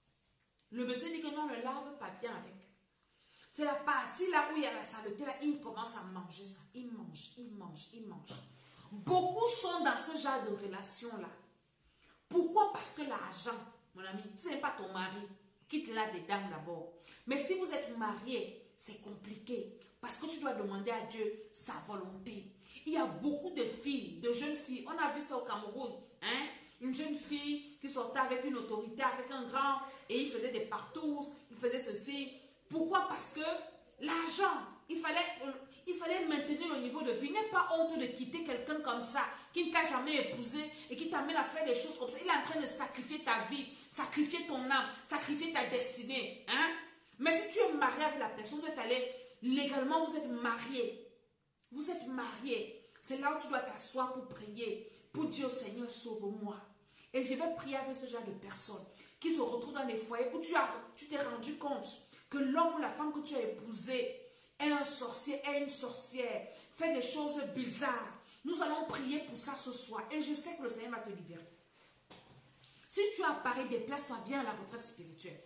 le monsieur dit que non, ne lave pas bien avec. C'est la partie là où il y a la saleté, là, il commence à manger ça. Il mange. Beaucoup sont dans ce genre de relation-là. Pourquoi? Parce que l'argent, mon ami, ce n'est pas ton mari, quitte là dedans d'abord. Mais si vous êtes marié, c'est compliqué. Parce que tu dois demander à Dieu sa volonté. Il y a beaucoup de filles, de jeunes filles. On a vu ça au Cameroun. Hein? Une jeune fille qui sortait avec une autorité, avec un grand, et il faisait des partous, il faisait ceci. Pourquoi? Parce que l'argent, il fallait maintenir le niveau de vie. N'aie pas honte de quitter quelqu'un comme ça, qui ne t'a jamais épousé et qui t'amène à faire des choses comme ça. Il est en train de sacrifier ta vie, sacrifier ton âme, sacrifier ta destinée. Hein? Mais si tu es marié avec la personne, vous êtes allé légalement, vous êtes marié. Vous êtes marié. C'est là où tu dois t'asseoir pour prier, pour dire au Seigneur, sauve-moi. Et je vais prier avec ce genre de personnes qui se retrouvent dans des foyers où tu t'es rendu compte que l'homme ou la femme que tu as épousé est un sorcier, est une sorcière, fait des choses bizarres. Nous allons prier pour ça ce soir. Et je sais que le Seigneur va te libérer. Si tu as Paris, déplace-toi, viens à la retraite spirituelle.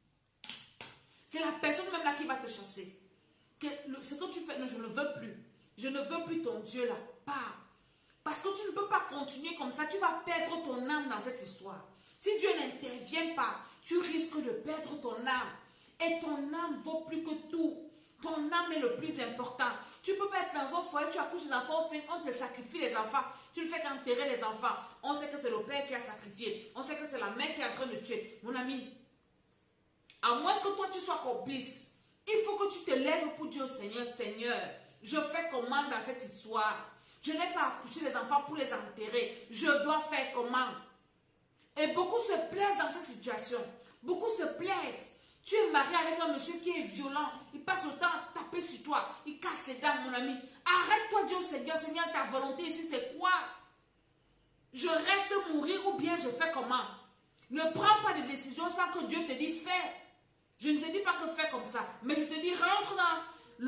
C'est la personne même là qui va te chasser. Ce que tu fais, non, je ne veux plus. Je ne veux plus ton Dieu là. Pars. Parce que tu ne peux pas continuer comme ça. Tu vas perdre ton âme dans cette histoire. Si Dieu n'intervient pas, tu risques de perdre ton âme. Et ton âme vaut plus que tout. Ton âme est le plus important. Tu ne peux pas être dans un foyer, tu accouches les enfants, on te sacrifie les enfants. Tu ne fais qu'enterrer les enfants. On sait que c'est le père qui a sacrifié. On sait que c'est la mère qui est en train de tuer. Mon ami, à moins que toi tu sois complice, il faut que tu te lèves pour dire au Seigneur, Seigneur, je fais comment dans cette histoire? Je n'ai pas accouché les enfants pour les enterrer. Je dois faire comment? Et beaucoup se plaisent dans cette situation. Beaucoup se plaisent. Tu es marié avec un monsieur qui est violent. Il passe le temps à taper sur toi. Il casse les dents, mon ami. Arrête-toi, dis au Seigneur, Seigneur, ta volonté ici, c'est quoi? Je reste mourir ou bien je fais comment? Ne prends pas de décision sans que Dieu te dise fais. Je ne te dis pas que fais comme ça. Mais je te dis rentre dans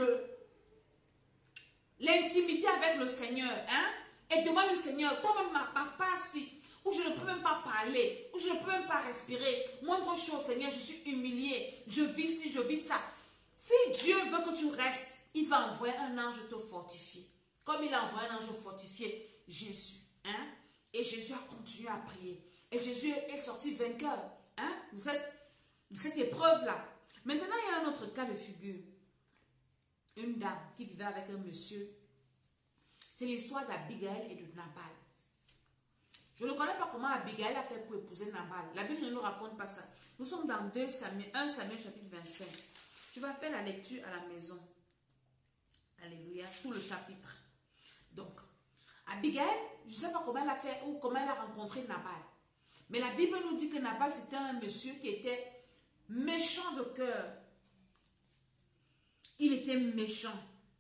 l'intimité avec le Seigneur. Hein? Et demande au Seigneur, toi-même, pas si. Où je ne peux même pas parler, où je ne peux même pas respirer. Moindre chose, Seigneur, je suis humilié. Je vis ci, je vis ça. Si Dieu veut que tu restes, il va envoyer un ange te fortifier. Comme il a envoyé un ange fortifier Jésus. Hein? Et Jésus a continué à prier. Et Jésus est sorti vainqueur. Hein? De cette épreuve-là. Maintenant, il y a un autre cas de figure. Une dame qui vivait avec un monsieur. C'est l'histoire d'Abigail et de Nabal. Je ne connais pas comment Abigail a fait pour épouser Nabal. La Bible ne nous raconte pas ça. Nous sommes dans 1 Samuel chapitre 25. Tu vas faire la lecture à la maison. Alléluia. Tout le chapitre. Donc, Abigail, je ne sais pas comment elle a fait ou comment elle a rencontré Nabal. Mais la Bible nous dit que Nabal, c'était un monsieur qui était méchant de cœur. Il était méchant.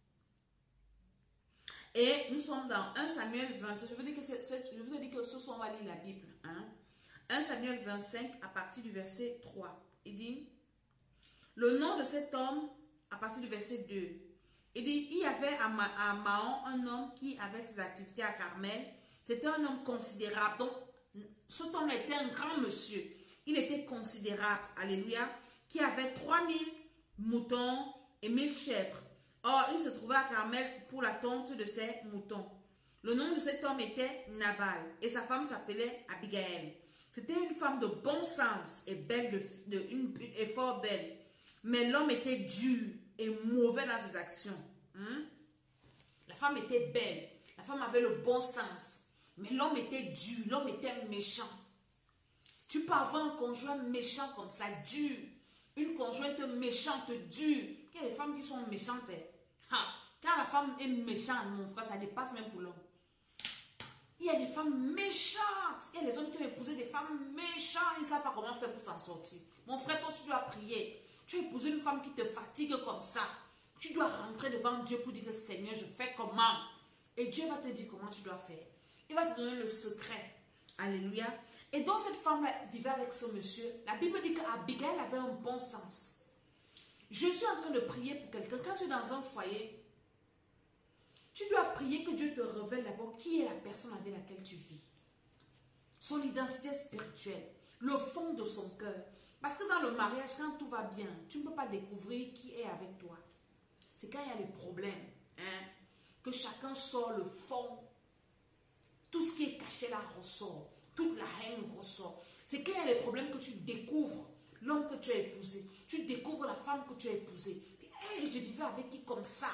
Et nous sommes dans 1 Samuel 25. Je vous ai dit que ce soir, on va lire la Bible. 1 Samuel 25, à partir du verset 3. Il dit, le nom de cet homme, à partir du verset 2. Il dit, il y avait à Mahon un homme qui avait ses activités à Carmel. C'était un homme considérable. Donc, cet homme était un grand monsieur. Il était considérable, alléluia, qui avait 3000 moutons et 1000 chèvres. Or, il se trouvait à Carmel pour la tonte de ses moutons. Le nom de cet homme était Nabal et sa femme s'appelait Abigail. C'était une femme de bon sens et belle, et fort belle. Mais l'homme était dur et mauvais dans ses actions. La femme était belle. La femme avait le bon sens. Mais l'homme était dur, l'homme était méchant. Tu peux avoir un conjoint méchant comme ça, dur. Une conjointe méchante, dure. Il y a des femmes qui sont méchantes. Quand la femme est méchante, mon frère, ça dépasse même pour l'homme. Il y a des femmes méchantes. Il y a des hommes qui ont épousé des femmes méchantes. Ils ne savent pas comment faire pour s'en sortir. Mon frère, toi, tu dois prier. Tu as épousé une femme qui te fatigue comme ça. Tu dois rentrer devant Dieu pour dire que Seigneur, je fais comment? Et Dieu va te dire comment tu dois faire. Il va te donner le secret. Alléluia. Et donc cette femme vivait avec ce monsieur. La Bible dit qu'Abigail avait un bon sens. Je suis en train de prier pour quelqu'un. Quand tu es dans un foyer, tu dois prier que Dieu te révèle d'abord qui est la personne avec laquelle tu vis. Son identité spirituelle. Le fond de son cœur. Parce que dans le mariage, quand tout va bien, tu ne peux pas découvrir qui est avec toi. C'est quand il y a des problèmes. Que chacun sort le fond. Tout ce qui est caché là ressort. Toute la haine ressort. C'est quand il y a des problèmes que tu découvres l'homme que tu as épousé. Tu découvres la femme que tu as épousée. Hey, je vivais avec qui comme ça?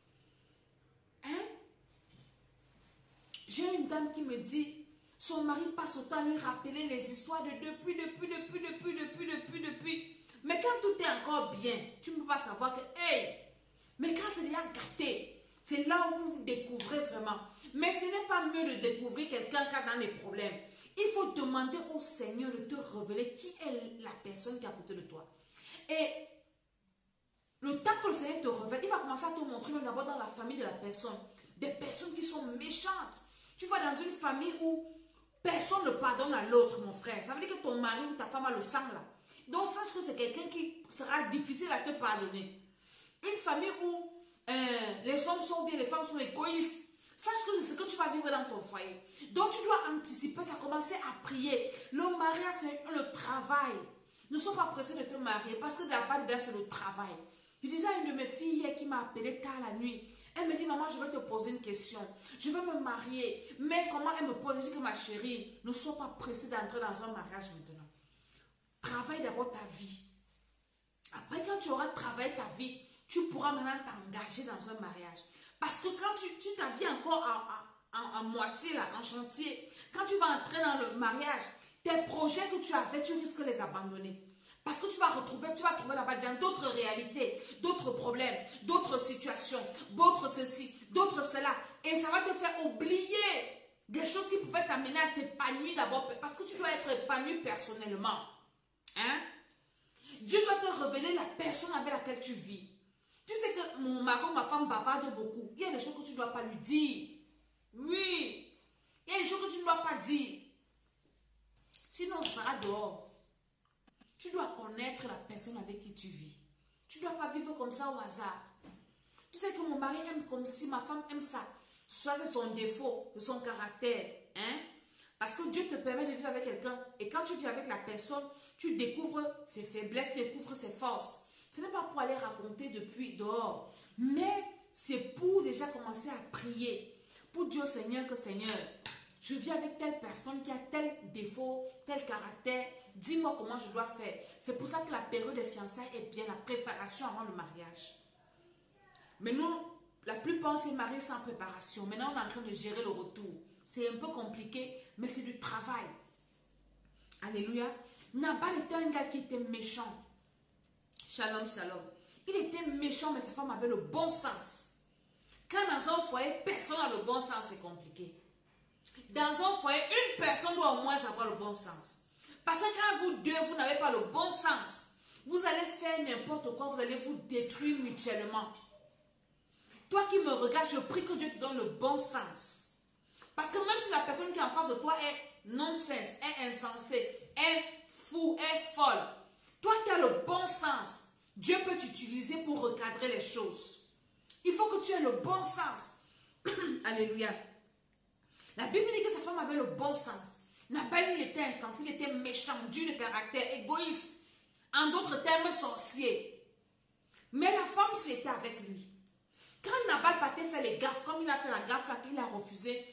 J'ai une dame qui me dit, son mari passe autant à lui rappeler les histoires de depuis. Mais quand tout est encore bien, tu ne peux pas savoir que, hey, mais quand c'est déjà gâté, c'est là où vous découvrez vraiment. Mais ce n'est pas mieux de découvrir quelqu'un qui a dans les problèmes. Il faut demander au Seigneur de te révéler qui est la personne qui est à côté de toi. Et le temps que le Seigneur te révèle, il va commencer à te montrer même d'abord dans la famille de la personne. Des personnes qui sont méchantes. Tu vas dans une famille où personne ne pardonne à l'autre, mon frère. Ça veut dire que ton mari ou ta femme a le sang là. Donc sache que c'est quelqu'un qui sera difficile à te pardonner. Une famille où les hommes sont bien, les femmes sont égoïstes. Sache que c'est ce que tu vas vivre dans ton foyer. Donc tu dois anticiper, ça commencer à prier. Le mariage, c'est le travail. Ne sois pas pressé de te marier parce que là-bas, dedans, c'est le travail. Je disais à une de mes filles hier qui m'a appelé tard la nuit. Elle me dit, maman, je vais te poser une question. Je veux me marier. Mais comment elle me pose? Je dis que ma chérie, ne sois pas pressée d'entrer dans un mariage maintenant. Travaille d'abord ta vie. Après, quand tu auras travaillé ta vie, tu pourras maintenant t'engager dans un mariage. Parce que quand tu t'habilles encore en moitié, là, en chantier, quand tu vas entrer dans le mariage, tes projets que tu avais, tu risques de les abandonner. Parce que tu vas trouver là-bas dans d'autres réalités, d'autres problèmes, d'autres situations, d'autres ceci, d'autres cela. Et ça va te faire oublier des choses qui pouvaient t'amener à t'épanouir d'abord. Parce que tu dois être épanoui personnellement. Dieu doit te révéler la personne avec laquelle tu vis. Tu sais que mon mari ou ma femme bavarde beaucoup. Il y a des choses que tu ne dois pas lui dire. Oui. Il y a des choses que tu ne dois pas dire. Sinon, on sera dehors. Tu dois connaître la personne avec qui tu vis. Tu ne dois pas vivre comme ça au hasard. Tu sais que mon mari aime comme si ma femme aime ça. Soit c'est son défaut, c'est son caractère. Parce que Dieu te permet de vivre avec quelqu'un. Et quand tu vis avec la personne, tu découvres ses faiblesses, tu découvres ses forces. Ce n'est pas pour aller raconter depuis dehors. Mais c'est pour déjà commencer à prier. Pour dire au Seigneur que Seigneur, je vis avec telle personne qui a tel défaut, tel caractère. Dis-moi comment je dois faire. C'est pour ça que la période des fiançailles est bien la préparation avant le mariage. Mais nous, la plupart s'est mariés sans préparation. Maintenant, on est en train de gérer le retour. C'est un peu compliqué, mais c'est du travail. Alléluia. Nabal était un gars qui était méchant. Shalom, shalom. Il était méchant, mais sa femme avait le bon sens. Quand dans un foyer, personne n'a le bon sens, c'est compliqué. Dans un foyer, une personne doit au moins avoir le bon sens. Parce que quand vous deux, vous n'avez pas le bon sens, Vous allez faire n'importe quoi, vous allez vous détruire mutuellement. Toi qui me regardes, je prie que Dieu te donne le bon sens. Parce que même si la personne qui est en face de toi est non-sens, est insensée, est fou, est folle, toi qui as le bon sens, Dieu peut t'utiliser pour recadrer les choses. Il faut que tu aies le bon sens. Alléluia. La Bible dit que sa femme avait le bon sens. Nabal, il était insensé, il était méchant, dur de caractère, égoïste. En d'autres termes, sorcier. Mais la femme, c'était avec lui. Quand Nabal partait faire les gaffes, comme il a fait la gaffe, là, il a refusé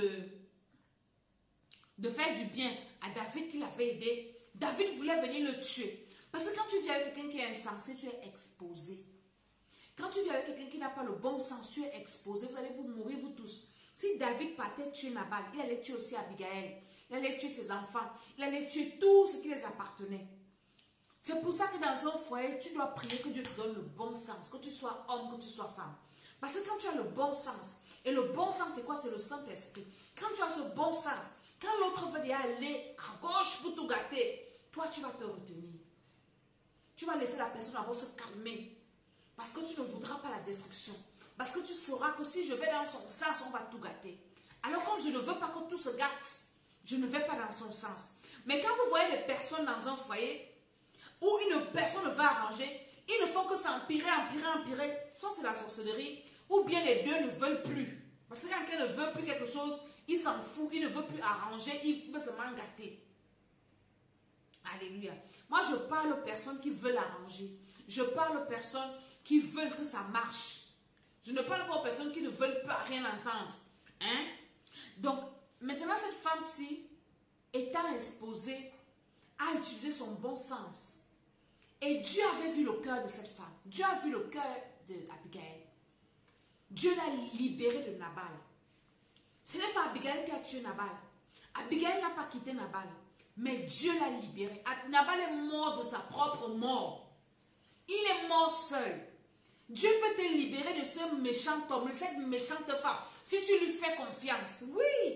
de faire du bien à David qui l'avait aidé. David voulait venir le tuer. Parce que quand tu viens avec quelqu'un qui est insensé, tu es exposé. Quand tu viens avec quelqu'un qui n'a pas le bon sens, tu es exposé. Vous allez vous mourir, vous tous. Si David partait tuer Nabal, il allait tuer aussi Abigail. Il allait tuer ses enfants. Il allait tuer tout ce qui les appartenait. C'est pour ça que dans un foyer, tu dois prier que Dieu te donne le bon sens. Que tu sois homme, que tu sois femme. Parce que quand tu as le bon sens, et le bon sens c'est quoi? C'est le Saint-Esprit. Quand tu as ce bon sens, quand l'autre veut y aller à gauche pour tout gâter, toi tu vas te retenir. Tu vas laisser la personne d'abord se calmer. Parce que tu ne voudras pas la destruction. Parce que tu sauras que si je vais dans son sens, on va tout gâter. Alors comme je ne veux pas que tout se gâte, je ne vais pas dans son sens. Mais quand vous voyez des personnes dans un foyer où une personne va arranger, ils ne font que s'empirer, empirer. Soit c'est la sorcellerie, ou bien les deux ne veulent plus. Parce que quand quelqu'un ne veut plus quelque chose, il s'en fout, il ne veut plus arranger, il veut seulement gâter. Alléluia. Moi, je parle aux personnes qui veulent arranger. Je parle aux personnes qui veulent que ça marche. Je ne parle pas aux personnes qui ne veulent pas rien entendre. Hein? Donc, maintenant, cette femme-ci, étant exposée, a utilisé son bon sens. Et Dieu avait vu le cœur de cette femme. Dieu a vu le cœur d'Abigail. Dieu l'a libérée de Nabal. Ce n'est pas Abigail qui a tué Nabal. Abigail n'a pas quitté Nabal. Mais Dieu l'a libéré. Nabal est mort de sa propre mort. Il est mort seul. Dieu peut te libérer de ce méchant homme, de cette méchante femme, si tu lui fais confiance. Oui.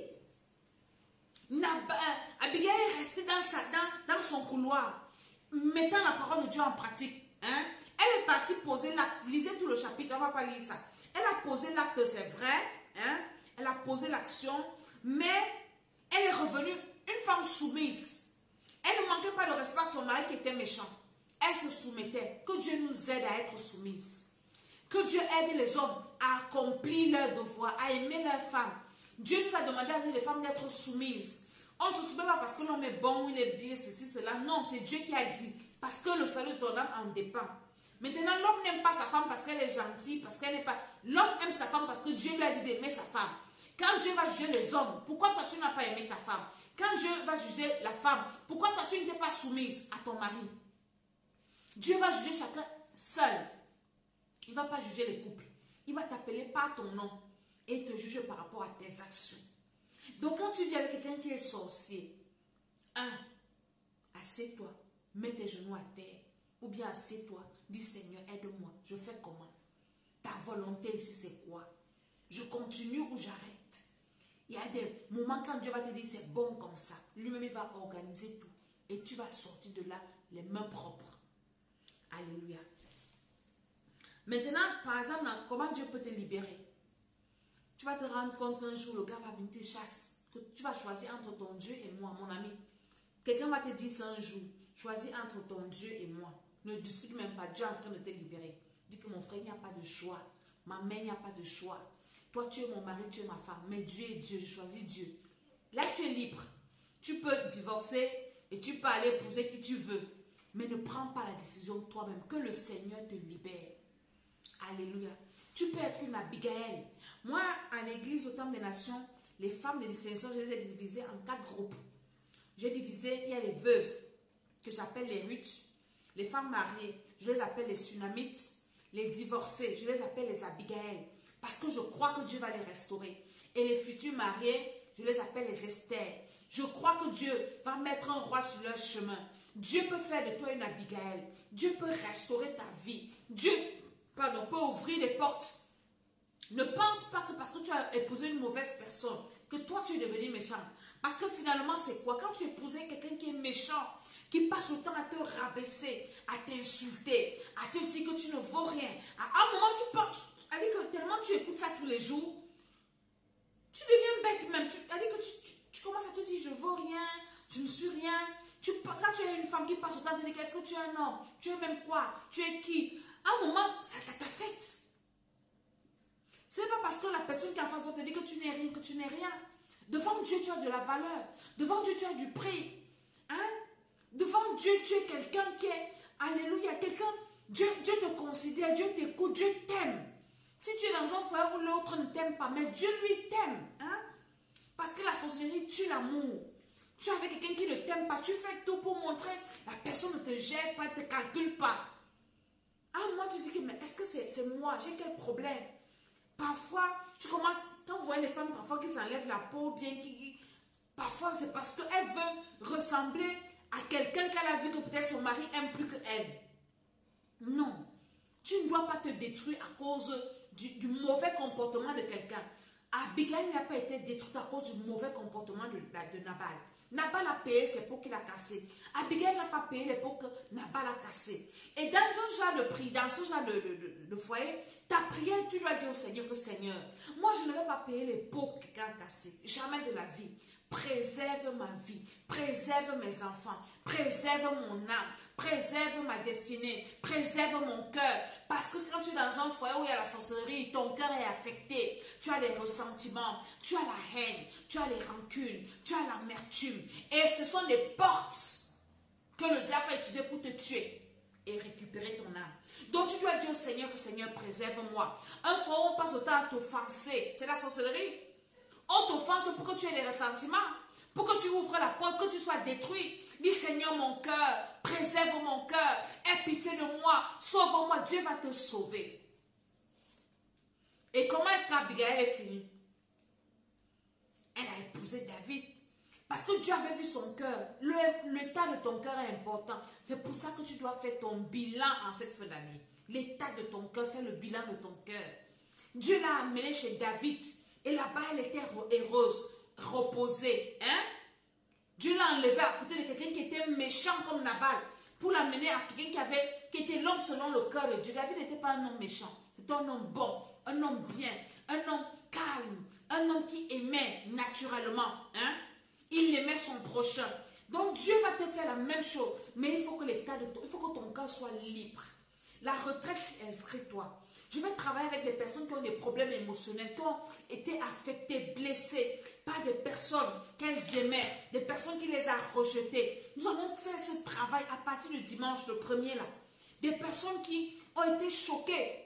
Abigail est restée dans son couloir, mettant la parole de Dieu en pratique. Hein? Elle est partie poser l'acte. Lisez tout le chapitre, on ne va pas lire ça. Elle a posé l'acte, c'est vrai. Hein? Elle a posé l'action, mais elle est revenue une femme soumise. Elle ne manquait pas de respect à son mari qui était méchant. Elle se soumettait. Que Dieu nous aide à être soumises. Que Dieu aide les hommes à accomplir leur devoir, à aimer leurs femmes. Dieu nous a demandé à nous les femmes d'être soumises. On ne se soumet pas parce que l'homme est bon, il est bien, ceci, cela. Non, c'est Dieu qui a dit. Parce que le salut de ton âme en dépend. Maintenant, l'homme n'aime pas sa femme parce qu'elle est gentille, parce qu'elle n'est pas... L'homme aime sa femme parce que Dieu lui a dit d'aimer sa femme. Quand Dieu va juger les hommes, pourquoi toi tu n'as pas aimé ta femme? Quand Dieu va juger la femme, pourquoi toi tu n'étais pas soumise à ton mari? Dieu va juger chacun seul. Il ne va pas juger les couples. Il va t'appeler par ton nom et te juger par rapport à tes actions. Donc quand tu viens avec quelqu'un qui est sorcier, assieds-toi, mets tes genoux à terre. Ou bien assieds-toi, dis Seigneur, aide-moi, je fais comment? Ta volonté ici c'est quoi? Je continue ou j'arrête? Il y a des moments quand Dieu va te dire c'est bon comme ça. Lui-même il va organiser tout. Et tu vas sortir de là les mains propres. Alléluia. Maintenant, par exemple, comment Dieu peut te libérer? Tu vas te rendre compte qu'un jour, le gars va venir te chasser. Que tu vas choisir entre ton Dieu et moi, mon ami. Quelqu'un va te dire ça un jour. Choisis entre ton Dieu et moi. Ne discute même pas. Dieu est en train de te libérer. Dis que mon frère, il n'y a pas de choix. Ma mère, il n'y a pas de choix. Toi, tu es mon mari, tu es ma femme. Mais Dieu est Dieu. Je choisis Dieu. Là, tu es libre. Tu peux divorcer et tu peux aller épouser qui tu veux. Mais ne prends pas la décision toi-même. Que le Seigneur te libère. Alléluia. Tu peux être une Abigail. Moi, à l'église au Temple des Nations, les femmes de distinction, je les ai divisées en 4 groupes. J'ai divisé, il y a les veuves, que j'appelle les Ruth, les femmes mariées, je les appelle les Sunamites, les divorcées, je les appelle les Abigail, parce que je crois que Dieu va les restaurer. Et les futurs mariés, je les appelle les Esther. Je crois que Dieu va mettre un roi sur leur chemin. Dieu peut faire de toi une Abigail. Dieu peut restaurer ta vie. Dieu peut ouvrir les portes. Ne pense pas que parce que tu as épousé une mauvaise personne, que toi tu es devenu méchant. Parce que finalement c'est quoi? Quand tu épousais quelqu'un qui est méchant, qui passe le temps à te rabaisser, à t'insulter, à te dire que tu ne vaux rien. À un moment, tu portes, tellement tu écoutes ça tous les jours, tu deviens bête même. Tu commences à te dire, je vaux rien, je ne suis rien. Quand tu es une femme qui passe autant de temps, est-ce que tu es un homme? Tu es même quoi? Tu es qui? À un moment, ça t'affecte. Ce n'est pas parce que la personne qui est en face de toi te dit que tu n'es rien, que tu n'es rien. Devant Dieu, tu as de la valeur. Devant Dieu, tu as du prix. Hein? Devant Dieu, tu es quelqu'un qui est, alléluia, quelqu'un, Dieu te considère, Dieu t'écoute, Dieu t'aime. Si tu es dans un foyer où l'autre ne t'aime pas, mais Dieu lui t'aime. Hein? Parce que la sorcellerie tue l'amour. Tu es avec quelqu'un qui ne t'aime pas, tu fais tout pour montrer, la personne ne te gère pas, ne te calcule pas. À un moment, tu dis que, mais est-ce que c'est moi? J'ai quel problème? Parfois, tu commences, quand vous voyez les femmes parfois qui s'enlèvent la peau, bien parfois c'est parce qu'elle veut ressembler à quelqu'un qu'elle a vu que peut-être son mari aime plus qu'elle. Non, tu ne dois pas te détruire à cause du mauvais comportement de quelqu'un. Abigail n'a pas été détruite à cause du mauvais comportement de Nabal. Nabal a payé ses pots qu'il a cassés. Abigail n'a pas payé les pots que Nabal a cassés. Et dans un genre de prix, dans ce genre de foyer, ta prière, tu dois dire au Seigneur que Seigneur, moi je ne vais pas payer les pots que quelqu'un a cassés. Jamais de la vie. Préserve ma vie, préserve mes enfants, préserve mon âme, préserve ma destinée, préserve mon cœur. Parce que quand tu es dans un foyer où il y a la sorcellerie, ton cœur est affecté. Tu as les ressentiments, tu as la haine, tu as les rancunes, tu as l'amertume. Et ce sont des portes que le diable a utilisées pour te tuer et récupérer ton âme. Donc tu dois dire au Seigneur que Seigneur préserve-moi. Un foyer où on passe autant à t'offenser, c'est la sorcellerie. On t'offense pour que tu aies des ressentiments, pour que tu ouvres la porte, que tu sois détruit. Dis Seigneur mon cœur, préserve mon cœur, aie pitié de moi, sauve-moi, Dieu va te sauver. Et comment est-ce qu'Abigail est finie? Elle a épousé David. Parce que Dieu avait vu son cœur. L'état de ton cœur est important. C'est pour ça que tu dois faire ton bilan en cette fin d'année. L'état de ton cœur, fais le bilan de ton cœur. Dieu l'a amené chez David. Et là-bas, elle était heureuse, reposée. Hein? Dieu l'a enlevée à côté de quelqu'un qui était méchant comme Nabal, pour l'amener à quelqu'un qui était l'homme selon le cœur de Dieu. David n'était pas un homme méchant. C'était un homme bon, un homme bien, un homme calme, un homme qui aimait naturellement. Hein? Il aimait son prochain. Donc Dieu va te faire la même chose. Mais il faut que il faut que ton cœur soit libre. La retraite, inscris-toi. Je vais travailler avec des personnes qui ont des problèmes émotionnels, qui ont été affectées, blessées par des personnes qu'elles aimaient, des personnes qui les ont rejetées. Nous allons faire ce travail à partir du dimanche, le 1er là. Des personnes qui ont été choquées,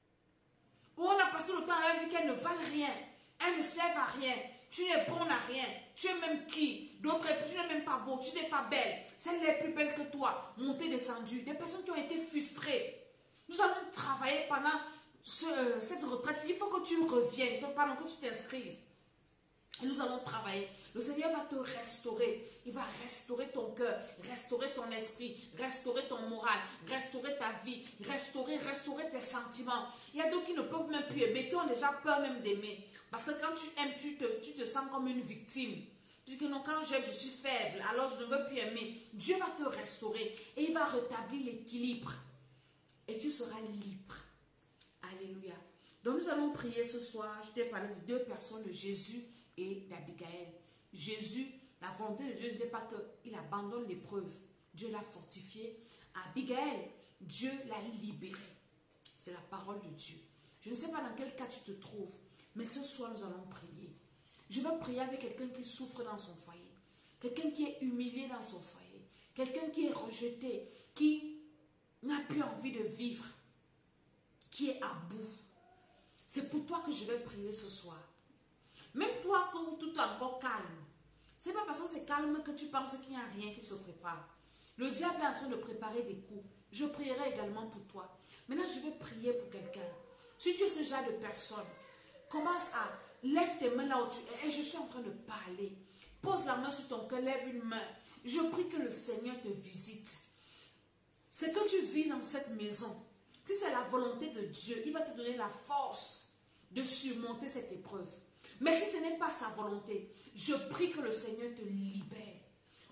où on a passé le temps à leur dire qu'elles ne valent rien, elles ne servent à rien, tu n'es bon à rien, tu es même qui, d'autres, tu n'es même pas beau, tu n'es pas belle, celle est plus belle que toi, montée, descendue, des personnes qui ont été frustrées. Nous allons travailler pendant cette retraite. Il faut que tu reviennes, pendant que tu t'inscrives. Et nous allons travailler. Le Seigneur va te restaurer. Il va restaurer ton cœur, restaurer ton esprit, restaurer ton moral, restaurer ta vie, restaurer tes sentiments. Il y a d'autres qui ne peuvent même plus aimer, qui ont déjà peur même d'aimer. Parce que quand tu aimes, tu te sens comme une victime. Tu dis que non, quand j'aime, je suis faible, alors je ne veux plus aimer. Dieu va te restaurer et il va rétablir l'équilibre. Et tu seras libre. Alléluia. Donc nous allons prier ce soir. Je t'ai parlé de deux personnes, de Jésus et d'Abigail. Jésus, la volonté de Dieu n'était pas qu'il abandonne l'épreuve. Dieu l'a fortifié. Abigail, Dieu l'a libéré. C'est la parole de Dieu. Je ne sais pas dans quel cas tu te trouves, mais ce soir nous allons prier. Je veux prier avec quelqu'un qui souffre dans son foyer, quelqu'un qui est humilié dans son foyer, quelqu'un qui est rejeté, qui n'a plus envie de vivre, qui est à bout. C'est pour toi que je vais prier ce soir. Même toi, quand tout est encore calme, c'est pas parce que c'est calme que tu penses qu'il n'y a rien qui se prépare. Le diable est en train de préparer des coups. Je prierai également pour toi. Maintenant, je vais prier pour quelqu'un. Si tu es ce genre de personne, commence à lève tes mains là où tu es. Et je suis en train de parler. Pose la main sur ton cœur, lève une main. Je prie que le Seigneur te visite. Ce que tu vis dans cette maison, si c'est la volonté de Dieu, il va te donner la force de surmonter cette épreuve. Mais si ce n'est pas sa volonté, je prie que le Seigneur te libère.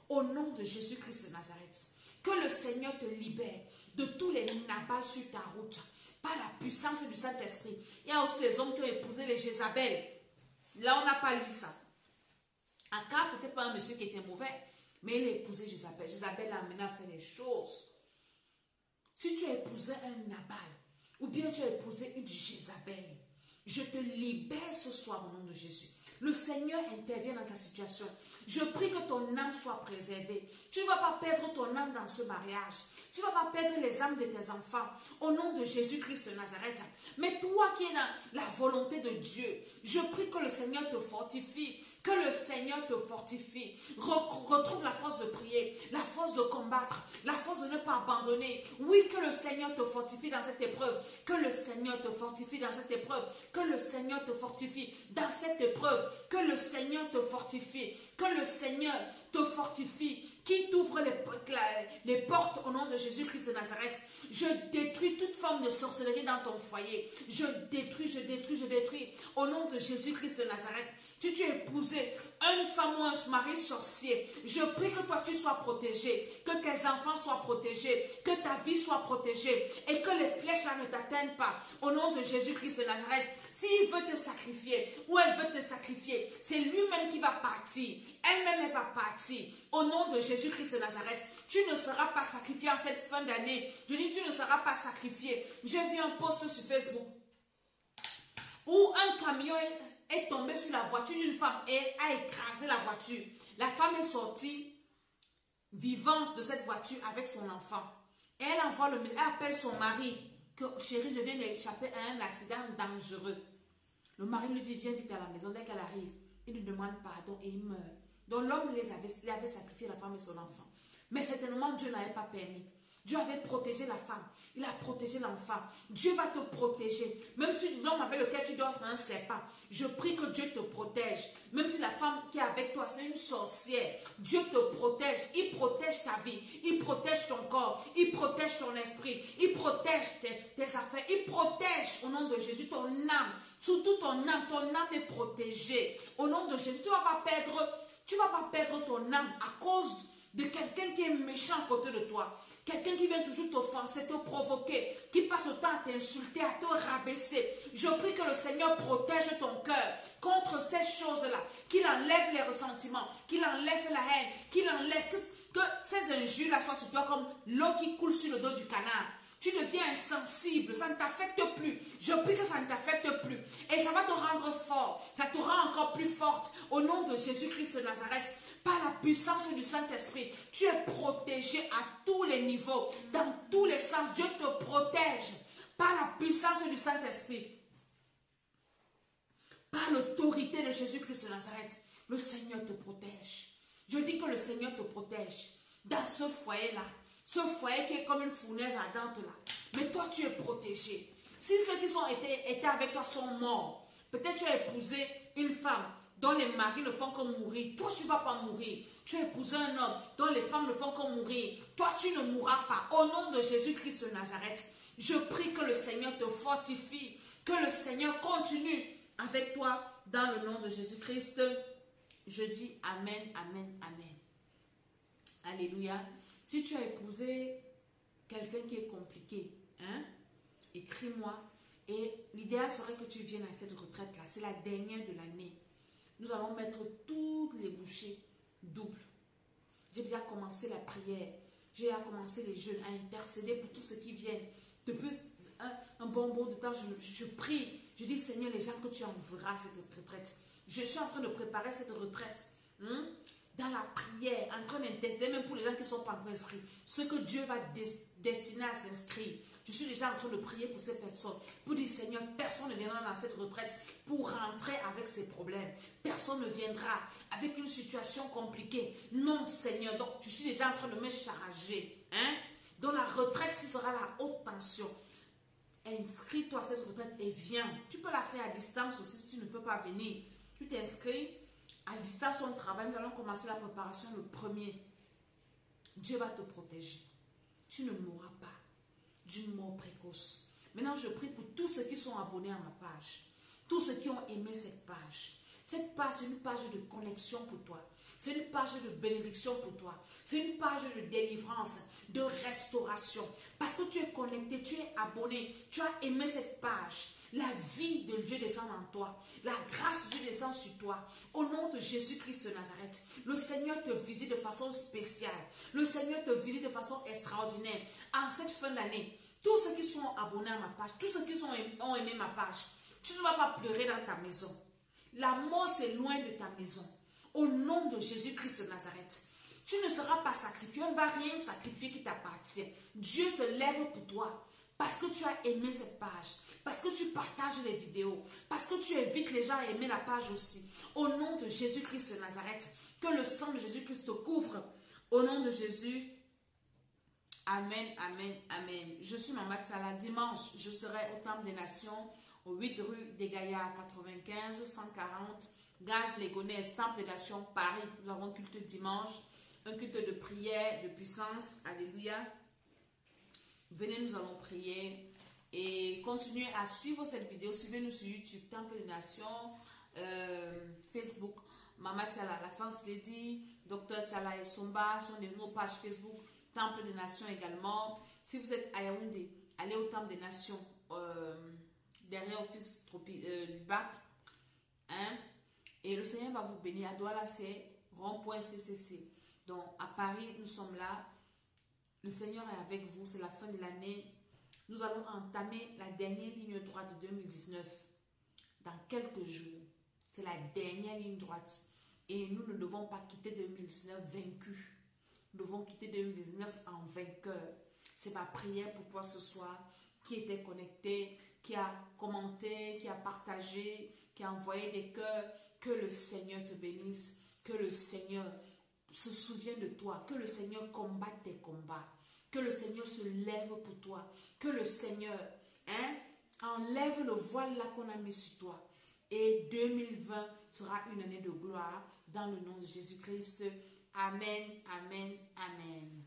au nom de Jésus-Christ de Nazareth. Que le Seigneur te libère de tous les Nabals sur ta route, par la puissance du Saint-Esprit. Il y a aussi les hommes qui ont épousé les Jézabel. Là, on n'a pas lu ça. Akab, ce n'était pas un monsieur qui était mauvais, mais il a épousé Jézabel. Jézabel l'a amené à faire les choses. Si tu as épousé un Nabal, ou bien tu as épousé une Jézabel, je te libère ce soir au nom de Jésus. Le Seigneur intervient dans ta situation. Je prie que ton âme soit préservée. Tu ne vas pas perdre ton âme dans ce mariage. Tu ne vas pas perdre les âmes de tes enfants. Au nom de Jésus-Christ de Nazareth. Mais toi qui es dans la volonté de Dieu, je prie que le Seigneur te fortifie. Que le Seigneur te fortifie. Retrouve la force de prier, la force de combattre, la force de ne pas abandonner. Oui, que le Seigneur te fortifie dans cette épreuve. Que le Seigneur te fortifie dans cette épreuve. Que le Seigneur te fortifie dans cette épreuve. Que le Seigneur te fortifie. Que le Seigneur te fortifie. Qui t'ouvre les portes au nom de Jésus-Christ de Nazareth. Je détruis toute forme de sorcellerie dans ton foyer. Je détruis. Au nom de Jésus-Christ de Nazareth. Si tu es épousé une femme ou un mari sorcier, je prie que toi tu sois protégé, que tes enfants soient protégés, que ta vie soit protégée et que les flèches là ne t'atteignent pas. Au nom de Jésus-Christ de Nazareth, s'il veut te sacrifier ou elle veut te sacrifier, c'est lui-même qui va partir. Elle-même, elle va partir. Au nom de Jésus-Christ de Nazareth, tu ne seras pas sacrifié en cette fin d'année. Je dis, tu ne seras pas sacrifié. J'ai vu un post sur Facebook où un camion est tombé sur la voiture d'une femme et a écrasé la voiture. La femme est sortie vivante de cette voiture avec son enfant. Et elle appelle son mari que chérie, je viens d'échapper à un accident dangereux. Le mari lui dit, viens vite à la maison. Dès qu'elle arrive, il lui demande pardon et il meurt. Donc l'homme avait sacrifié la femme et son enfant. Mais certainement Dieu n'avait pas permis. Dieu avait protégé la femme. Il a protégé l'enfant. Dieu va te protéger. Même si l'homme avec lequel tu dors, c'est un serpent. Je prie que Dieu te protège. Même si la femme qui est avec toi, c'est une sorcière. Dieu te protège. Il protège ta vie. Il protège ton corps. Il protège ton esprit. Il protège tes affaires. Il protège, au nom de Jésus, ton âme. Surtout ton âme est protégée. Au nom de Jésus, tu ne vas pas perdre ton âme à cause de quelqu'un qui est méchant à côté de toi. Quelqu'un qui vient toujours t'offenser, te provoquer, qui passe le temps à t'insulter, à te rabaisser. Je prie que le Seigneur protège ton cœur contre ces choses-là. Qu'il enlève les ressentiments, qu'il enlève la haine, qu'il enlève que ces injures-là soient sur toi comme l'eau qui coule sur le dos du canard. Tu deviens insensible, ça ne t'affecte plus. Je prie que ça ne t'affecte plus. Et ça va te rendre fort, ça te rend encore plus forte. Au nom de Jésus-Christ de Nazareth, par la puissance du Saint-Esprit, tu es protégé à tous les niveaux, dans tous les sens. Dieu te protège par la puissance du Saint-Esprit. Par l'autorité de Jésus-Christ de Nazareth, le Seigneur te protège. Je dis que le Seigneur te protège dans ce foyer-là. Ce foyer qui est comme une fournaise ardente là. Mais toi, tu es protégé. Si ceux qui étaient avec toi sont morts, peut-être tu as épousé une femme dont les maris ne font que mourir. Toi, tu ne vas pas mourir. Tu as épousé un homme dont les femmes ne font que mourir. Toi, tu ne mourras pas. Au nom de Jésus-Christ de Nazareth, je prie que le Seigneur te fortifie. Que le Seigneur continue avec toi dans le nom de Jésus-Christ. Je dis Amen, Amen, Amen. Alléluia. Si tu as épousé quelqu'un qui est compliqué, hein, écris-moi. Et l'idéal serait que tu viennes à cette retraite-là. C'est la dernière de l'année. Nous allons mettre toutes les bouchées doubles. J'ai déjà commencé la prière. J'ai déjà commencé les jeûnes à intercéder pour tous ceux qui viennent. Depuis un bon bout de temps, je prie. Je dis, Seigneur, les gens que tu enverras à cette retraite. Je suis en train de préparer cette retraite. Dans la prière, en train d'intercéder, même pour les gens qui ne sont pas encore inscrits. Ce que Dieu va destiner à s'inscrire. Je suis déjà en train de prier pour ces personnes. Pour dire, Seigneur, personne ne viendra dans cette retraite pour rentrer avec ses problèmes. Personne ne viendra avec une situation compliquée. Non, Seigneur. Donc, je suis déjà en train de me charger. Dans la retraite, ce sera la haute tension. Inscris-toi à cette retraite et viens. Tu peux la faire à distance aussi si tu ne peux pas venir. Tu t'inscris. À distance, on travaille. Nous allons commencer la préparation le 1er. Dieu va te protéger. Tu ne mourras pas d'une mort précoce. Maintenant, je prie pour tous ceux qui sont abonnés à ma page. Tous ceux qui ont aimé cette page. Cette page, c'est une page de connexion pour toi. C'est une page de bénédiction pour toi. C'est une page de délivrance, de restauration. Parce que tu es connecté, tu es abonné, tu as aimé cette page. La vie de Dieu descend en toi. La grâce de Dieu descend sur toi. Au nom de Jésus-Christ de Nazareth, le Seigneur te visite de façon spéciale. Le Seigneur te visite de façon extraordinaire. En cette fin d'année, tous ceux qui sont abonnés à ma page, tous ceux qui ont aimé ma page, tu ne vas pas pleurer dans ta maison. La mort, c'est loin de ta maison. Au nom de Jésus-Christ de Nazareth, tu ne seras pas sacrifié. On ne va rien sacrifier qui t'appartient. Dieu se lève pour toi parce que tu as aimé cette page, parce que tu partages les vidéos, parce que tu invites les gens à aimer la page aussi. Au nom de Jésus-Christ de Nazareth, que le sang de Jésus-Christ te couvre. Au nom de Jésus, amen, amen, amen. Je suis Maman Tsala. Dimanche, je serai au Temple des Nations, au 8 rue des Gaillards, 95 140, Gage Légonesse, Temple des Nations, Paris. Nous avons un culte dimanche, un culte de prière, de puissance. Alléluia. Venez, nous allons prier et continuez à suivre cette vidéo. Suivez-nous sur YouTube, Temple des Nations, Facebook, Maman Tsala, la First Lady, Dr Tsala et Somba sont nos pages Facebook, Temple des Nations également. Si vous êtes à Yaoundé, allez au Temple des Nations, derrière Office du Bac. Hein? Et le Seigneur va vous bénir. À Douala, c'est rond.ccc. Donc, à Paris, nous sommes là. Le Seigneur est avec vous. C'est la fin de l'année. Nous allons entamer la dernière ligne droite de 2019. Dans quelques jours. C'est la dernière ligne droite. Et nous ne devons pas quitter 2019 vaincus. Nous devons quitter 2019 en vainqueur. C'est ma prière pour toi ce soir, qui était connecté, qui a commenté, qui a partagé, qui a envoyé des cœurs. Que le Seigneur te bénisse, que le Seigneur se souvienne de toi, que le Seigneur combatte tes combats, que le Seigneur se lève pour toi, que le Seigneur enlève le voile là qu'on a mis sur toi. Et 2020 sera une année de gloire dans le nom de Jésus-Christ. Amen, amen, amen.